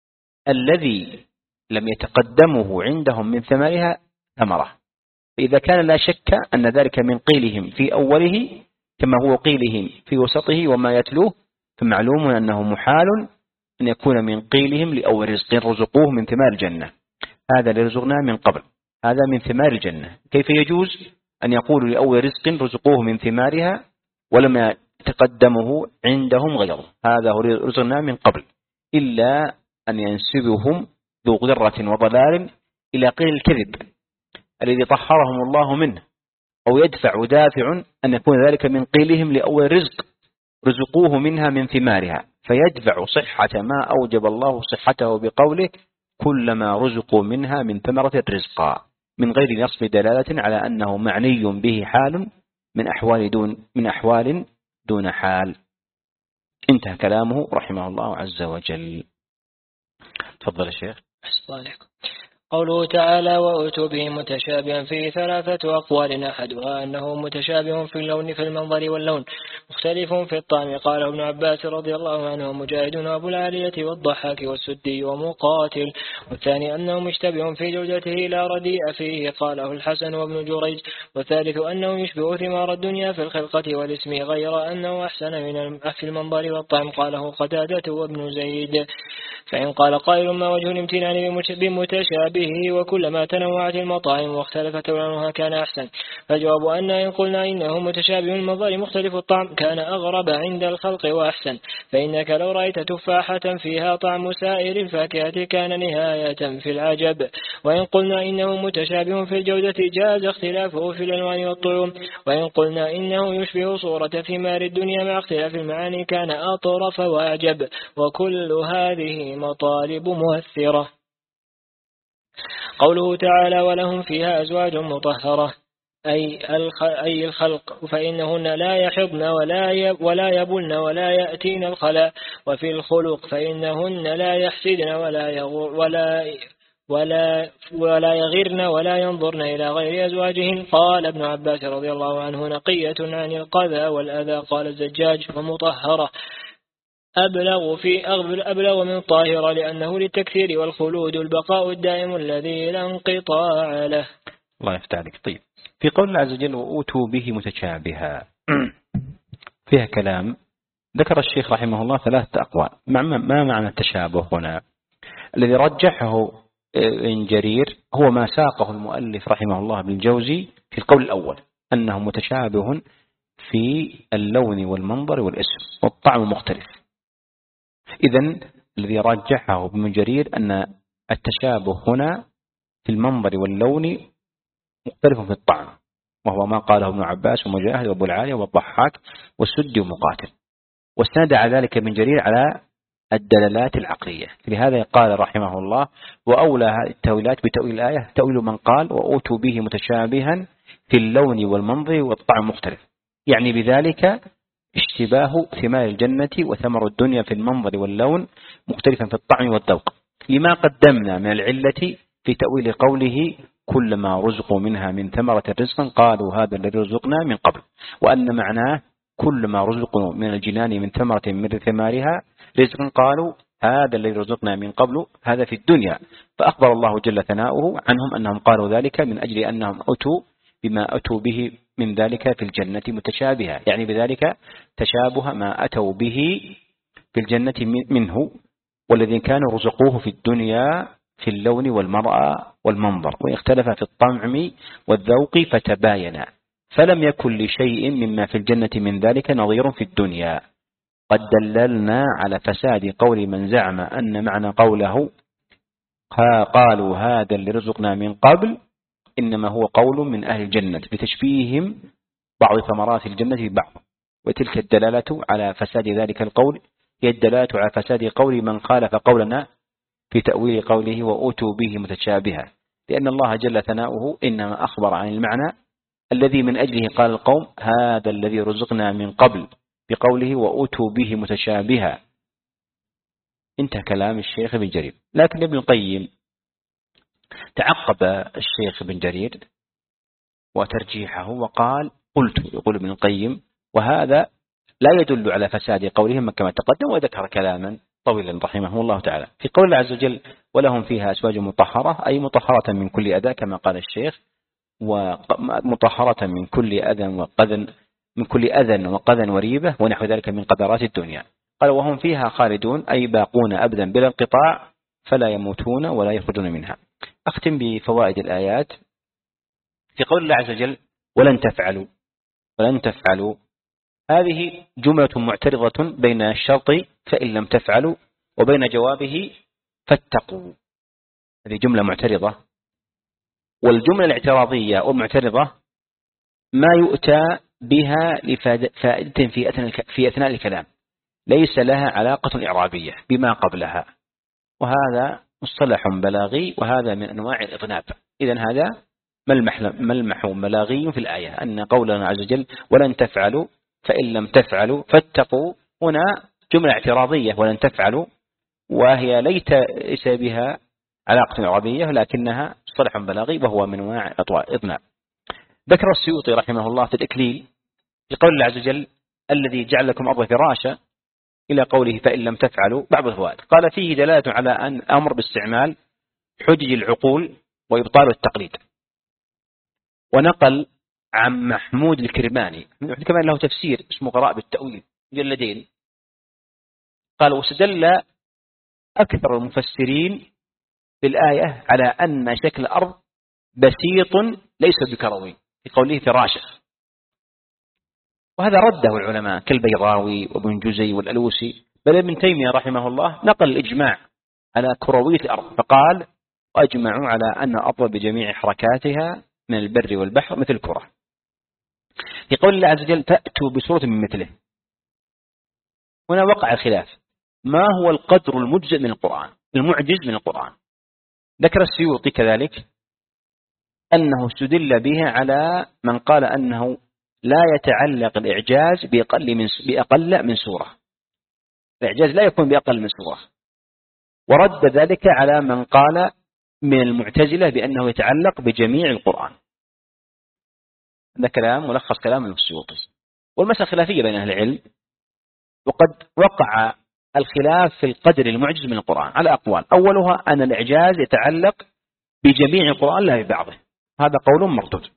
الذي لم يتقدمه عندهم من ثمرها ثمرة. فإذا كان لا شك أن ذلك من قيلهم في أوله كما هو قيلهم في وسطه وما يتلوه، فمعلوم أنه محال أن يكون من قيلهم لأول رزق رزقوه من ثمار الجنة، هذا لرزقنا من قبل، هذا من ثمار الجنة. كيف يجوز أن يقولوا لأول رزق رزقوه من ثمارها ولم يتقدمه عندهم غيره، هذا هو رزقنا من قبل، إلا أن ينسبهم ذو غرة وضلال إلى قيل الكذب الذي طهرهم الله منه، أو يدفع دافع أن يكون ذلك من قيلهم لأول رزق رزقوه منها من ثمارها، فيدفع صحة ما أوجب الله صحته بقوله كلما رزقوا منها من ثمرة رزقا، من غير نصب دلالة على أنه معني به حال من أحوال دون من أحوال دون حال. انتهى كلامه رحمه الله عز وجل. تفضل الشيخ. قوله تعالى وأتوا به متشابها فيه ثلاثة أقوال، أحدها أنه متشابه في اللون في المنظر واللون مختلف في الطعم، قاله ابن عباس رضي الله عنه ومجاهد وأبو العالية والضحاك والسدي ومقاتل، والثاني أنه مشتبه في جودته لا رديء فيه، قاله الحسن وابن جريج، والثالث أنه يشبه ثمار الدنيا في الخلقة والاسم غير أنه أحسن من في المنظر والطعم، قاله قتادة وابن زيد. فإن قال قائل ما وجه الامتنان بمتشابه وكلما تنوعت المطاعم واختلفت لونها كان أحسن؟ فجواب أن إن قلنا إنه متشابه المنظر مختلف الطعم كان أغرب عند الخلق وأحسن، فإنك لو رأيت تفاحة فيها طعم سائر الفاكهة كان نهاية في العجب. وإن قلنا إنه متشابه في الجودة جاز اختلافه في الألوان والطعوم، وإن قلنا إنه يشبه صورة ثمار الدنيا مع اختلاف المعاني كان أطرف وأعجب، وكل هذه مطالب مؤثرة. قوله تعالى ولهم فيها أزواج مطهرة أي الخلق، فإنهن لا يحضن ولا ولا يبلن ولا يأتين الخلاء، وفي الخلق فإنهن لا يحسدن ولا يغر ولا ولا ولا يغرن ولا ينظرن إلى غير أزواجهن. قال ابن عباس رضي الله عنه نقية عن القذى والأذى. قال الزجاج ومطهرة أبلغ في أبلغ من طاهرة لأنه للتكثير والخلود البقاء الدائم الذي لا انقطاع له. الله يفتح عليك. طيب في قول الله عز وجل وأوتوا به متشابها فيها كلام، ذكر الشيخ رحمه الله ثلاثة أقوال. ما معنى التشابه هنا؟ الذي رجحه ابن جرير هو ما ساقه المؤلف رحمه الله بالجوزي في القول الأول أنه متشابه في اللون والمنظر والاسم والطعم مختلف. إذن الذي رجحه ابن جرير أن التشابه هنا في المنظر واللون مختلف في الطعم وهو ما قاله ابن عباس ومجاهد وابو العالية والضحاك والسدي ومقاتل، واستند على ذلك ابن جرير على الدلالات العقلية. لهذا قال رحمه الله: وأولى التأويلات بتأويل الآية تأويل من قال وأوتوا به متشابها في اللون والمنظر والطعم مختلف، يعني بذلك اشتباه ثمار الجنة وثمر الدنيا في المنظر واللون مختلفا في الطعم والذوق، لما قدمنا من العلة في تأويل قوله: كلما رزقوا منها من ثمرة رزقا قالوا هذا الذي رزقنا من قبل، وأن معناه كلما رزقوا من الجنان من ثمرة من ثمارها رزقا قالوا هذا الذي رزقنا من قبل، هذا في الدنيا. فأخبر الله جل ثناؤه عنهم أنهم قالوا ذلك من أجل أنهم أتوا بما أتوا به من ذلك في الجنة متشابها، يعني بذلك تشابه ما أتوا به في الجنة منه، والذين كانوا رزقوه في الدنيا في اللون والمرأة والمنظر، واختلف في الطعم والذوق فتباينا، فلم يكن لشيء مما في الجنة من ذلك نظير في الدنيا. قد دللنا على فساد قول من زعم أن معنى قوله قالوا هذا اللي رزقنا من قبل إنما هو قول من أهل الجنة بتشبيههم بعض ثمرات الجنة ببعض، وتلك الدلالة على فساد ذلك القول هي الدلالة على فساد قول من خالف قولنا في تأويل قوله وأوتوا به متشابها، لأن الله جل ثناؤه إنما أخبر عن المعنى الذي من أجله قال القوم هذا الذي رزقنا من قبل بقوله وأوتوا به متشابها. انتهى كلام الشيخ ابن جرير. لكن ابن القيم تعقب الشيخ ابن جرير وترجيحه وقال: قلت، يقول ابن القيم، وهذا لا يدل على فساد قولهم كما تقدم، وذكر كلاما طويلا رحمه الله تعالى في قول الله عز وجل: ولهم فيها أزواج مطهرة، أي مطهرة من كل أذى كما قال الشيخ، ومطهرة من كل أذى وقذى من كل أذى وقذى وريبة ونحو ذلك من قدرات الدنيا. قال: وهم فيها خالدون، أي باقون أبدا بلا انقطاع، فلا يموتون ولا يخرجون منها. أختم بفوائد الآيات. في قول الله عز وجل: ولن تفعلوا ولن تفعلوا، هذه جملة معترضة بين الشرط فإن لم تفعلوا وبين جوابه فاتقوا، هذه جملة معترضة. والجملة الاعتراضية والمعترضة ما يؤتى بها لفائدة في أثناء الكلام، ليس لها علاقة إعرابية بما قبلها، وهذا مصطلح بلاغي، وهذا من أنواع الإطناب. إذن هذا ملمح ملمح بلاغي في الآية، أن قولنا عز وجل ولن تفعلوا فإن لم تفعلوا فاتقوا، هنا جملة اعتراضية ولن تفعلوا، وهي ليس بها علاقة إعرابية، لكنها مصطلح بلاغي وهو من أنواع الإطناب. ذكر السيوطي رحمه الله في الإكليل في قول الله عز وجل: الذي جعل لكم أرض فراشا، إلى قوله فإن لم تفعلوا، بعض الفوائد. قال: فيه دلالة على أن أمر باستعمال حجج العقول وإبطال التقليد. ونقل عن محمود الكرماني كمان له تفسير اسمه غرائب التأويل مجلدين، قال: واستدل أكثر المفسرين في الآية على أن شكل الأرض بسيط ليس بكروي في قوله فراشة، وهذا رده العلماء كالبيضاوي وابن جزي والألوسي، بل ابن تيمية رحمه الله نقل الإجماع على كروية الأرض، فقال: وأجمعوا على أن الأرض بجميع حركاتها من البر والبحر مثل الكرة. في قول الله عز وجل: فأتوا بسورة من مثله، هنا وقع الخلاف، ما هو القدر المجزء من القرآن المعجز من القرآن؟ ذكر السيوطي كذلك أنه استدل بها على من قال أنه لا يتعلق الإعجاز بأقل من بأقل من سورة، الإعجاز لا يكون بأقل من سورة، ورد ذلك على من قال من المعتزلة بأنه يتعلق بجميع القرآن. هذا كلام ملخص كلام السيوطي، والمسألة خلافية بين أهل العلم، وقد وقع الخلاف في القدر المعجز من القرآن على أقوال. أولها أن الإعجاز يتعلق بجميع القرآن لا ببعضه، هذا قول مردود،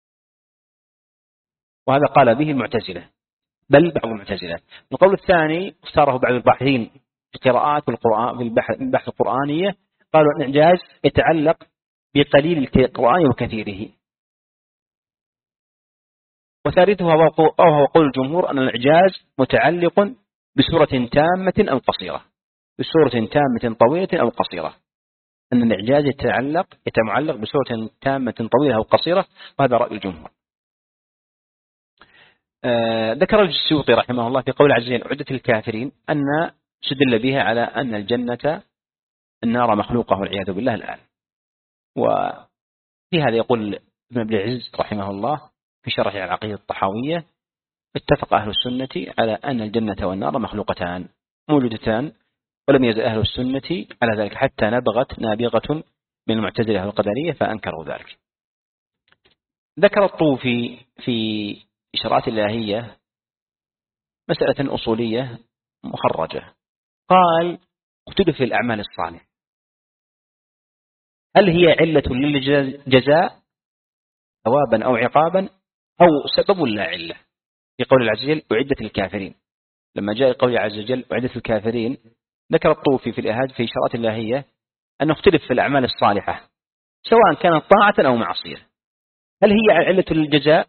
وهذا قال به المعتزلة بل بعض المعتزلة. القول الثاني اختاره بعض الباحثين في القراءات والقرآن في البحث القرآنية، قالوا أن الإعجاز يتعلق بقليل القرآن وكثيره. وثالثها وهو قول الجمهور أن الإعجاز متعلق بسورة تامة أو قصيرة، بسورة تامة طويلة أو قصيرة، أن الإعجاز يتعلق يتعلق بسورة تامة طويلة أو قصيرة، وهذا رأي الجمهور. آه ذكر السيوطي رحمه الله في قول عز وجل عدة الكافرين أن استدل بها على أن الجنة النار مخلوقة والعياذ بالله الآن. وفي هذا يقول ابن عبد العزيز رحمه الله في شرح العقيدة الطحاوية اتفق أهل السنة على أن الجنة والنار مخلوقتان موجودتان، ولم يزل أهل السنة على ذلك حتى نبغت نابغة من المعتزلة والقدرية فأنكروا ذلك. ذكر الطوفي في إشارات الإلهية مسألة أصولية مخرجة، قال اختلف في الأعمال الصالحة هل هي علة للجزاء ثوابا أو عقابا أو سبب لا علة؟ في قول عز وجل أعدت الكافرين، لما جاء قول عز وجل أعدت الكافرين ذكر الطوفي في الإهاد في إشارات الإلهية أن اختلف في الأعمال الصالحة سواء كانت طاعة أو معصية، هل هي علة للجزاء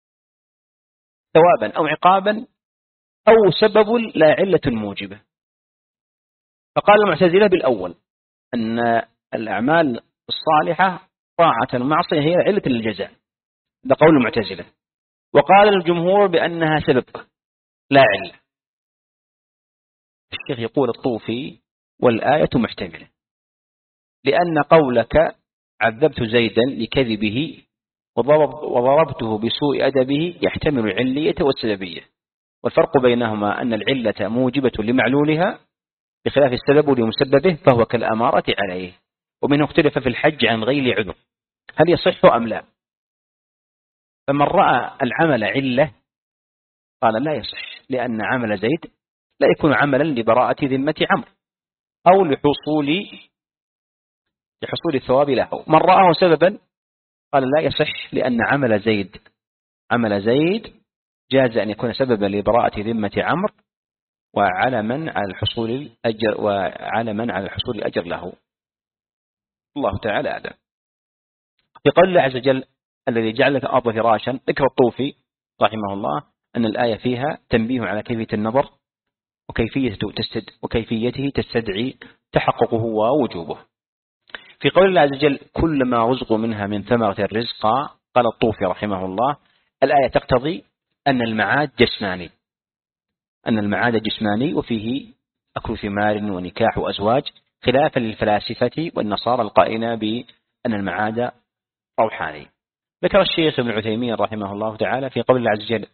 ثوابا أو عقابا أو سبب لا علة موجبة؟ فقال المعتزلة بالأول أن الأعمال الصالحة طاعة ومعصية هي علة للجزاء، ده قول المعتزلة. وقال الجمهور بأنها سبب لا علة. الشيخ يقول الطوفي والآية محتملة، لأن قولك عذبت زيدا لكذبه وضربته بسوء أدبه يحتمل العلية والسببية، والفرق بينهما أن العلة موجبة لمعلولها بخلاف السبب لمسببه فهو كالأمارة عليه. ومنه اختلف في الحج عن غير عذر هل يصح أم لا، فمن رأى العمل علة قال لا يصح، لأن عمل زيد لا يكون عملا لبراءة ذمة عمرو أو لحصول لحصول الثواب له. من رآه سببا قال لا يصح، لأن عمل زيد عمل زيد جاز أن يكون سببا لبراءة ذمة عمرو وعلما على الحصول الأجر وعلما على الحصول الأجر له. الله تعالى أعلم. في قول الله عز وجل الذي جعل لك الأرض فراشا، ذكر الطوفي رحمه الله أن الآية فيها تنبيه على كيفية النظر وكيفيته تستد وكيفيته تستدعي تحققه ووجوبه. في قول الله عز وجل كلما رزقوا منها من ثمرة الرزق، قال الطوفي رحمه الله الآية تقتضي أن المعاد جسماني أن المعاد جسماني وفيه أكل ثمار ونكاح وأزواج، خلافا للفلاسفة والنصارى القائلين بأن المعاد روحاني. ذكر الشيخ ابن عثيمين رحمه الله تعالى في قول الله عز وجل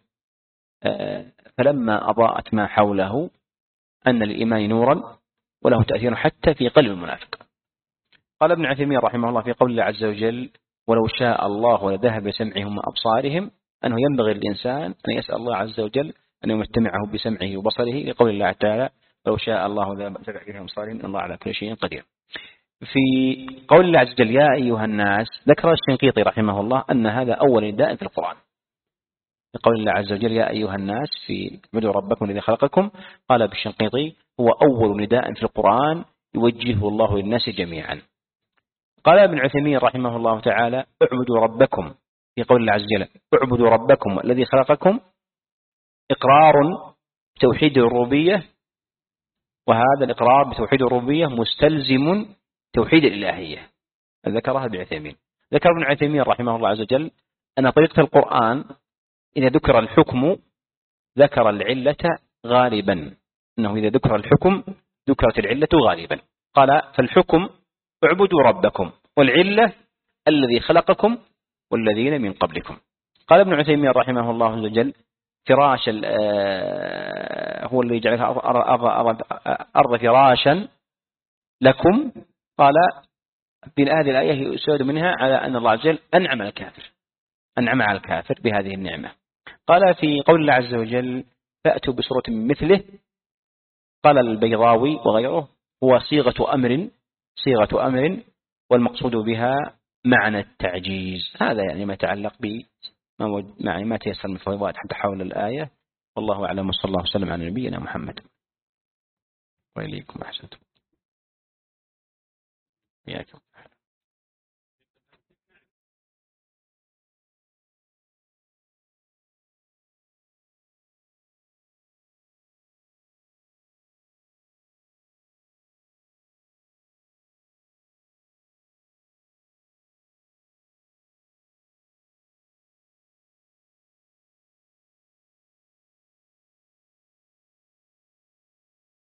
فلما أضاءت ما حوله أن الإيمان نورا وله تأثير حتى في قلب المنافق. قال ابن عثيمين رحمه الله في قول الله عز وجل ولو شاء الله لذهب بسمعهم وأبصارهم، أنه ينبغي للإنسان أن يسأل الله عز وجل أن يمتمعه بسمعه وبصره، لقول الله تعالى لو شاء الله ذهب بسمعهم وأبصارهم إن الله على كل شيء قدير. في قول الله عز وجل يا أيها الناس، ذكر الشنقيطي رحمه الله أن هذا أول نداء في القرآن. في قول الله عز وجل يا أيها الناس في اعبدوا ربكم الذي خلقكم، قال بالشنقيطي هو أول نداء في القرآن يوجهه الله للناس جميعا. قال ابن عثيمين رحمه الله تعالى اعبدوا ربكم في قول الله عز وجل اعبدوا ربكم الذي خلقكم إقرار بتوحيد الربوبية، وهذا الإقرار بتوحيد الربوبية مستلزم توحيد الإلهية، ذكرها ابن عثيمين. ذكر ابن عثيمين رحمه الله عز وجل أن طريقة القرآن إذا ذكر الحكم ذكر العلة غالبا، أنه إذا ذكر الحكم ذكرت العلة غالبا. قال فالحكم اعبدوا ربكم، والعلة الذي خلقكم والذين من قبلكم. قال ابن عثيمين رحمه الله عز وجل فراش هو الذي جعل أرض فراشا لكم. قال في هذه الآية يسود منها على أن الله عز وجل أنعم على الكافر أنعم على الكافر بهذه النعمة. قال في قول الله عز وجل فأتوا بسورة مثله، قال البيضاوي وغيره هو صيغة أمر صيغة أمر والمقصود بها معنى التعجيز. هذا يعني ما يتعلق ب يعني ما تيسر من فوائد حتى حول الآية. والله أعلم وصلى الله وسلم على نبينا محمد. وإليكم أحسنتم. إياكم.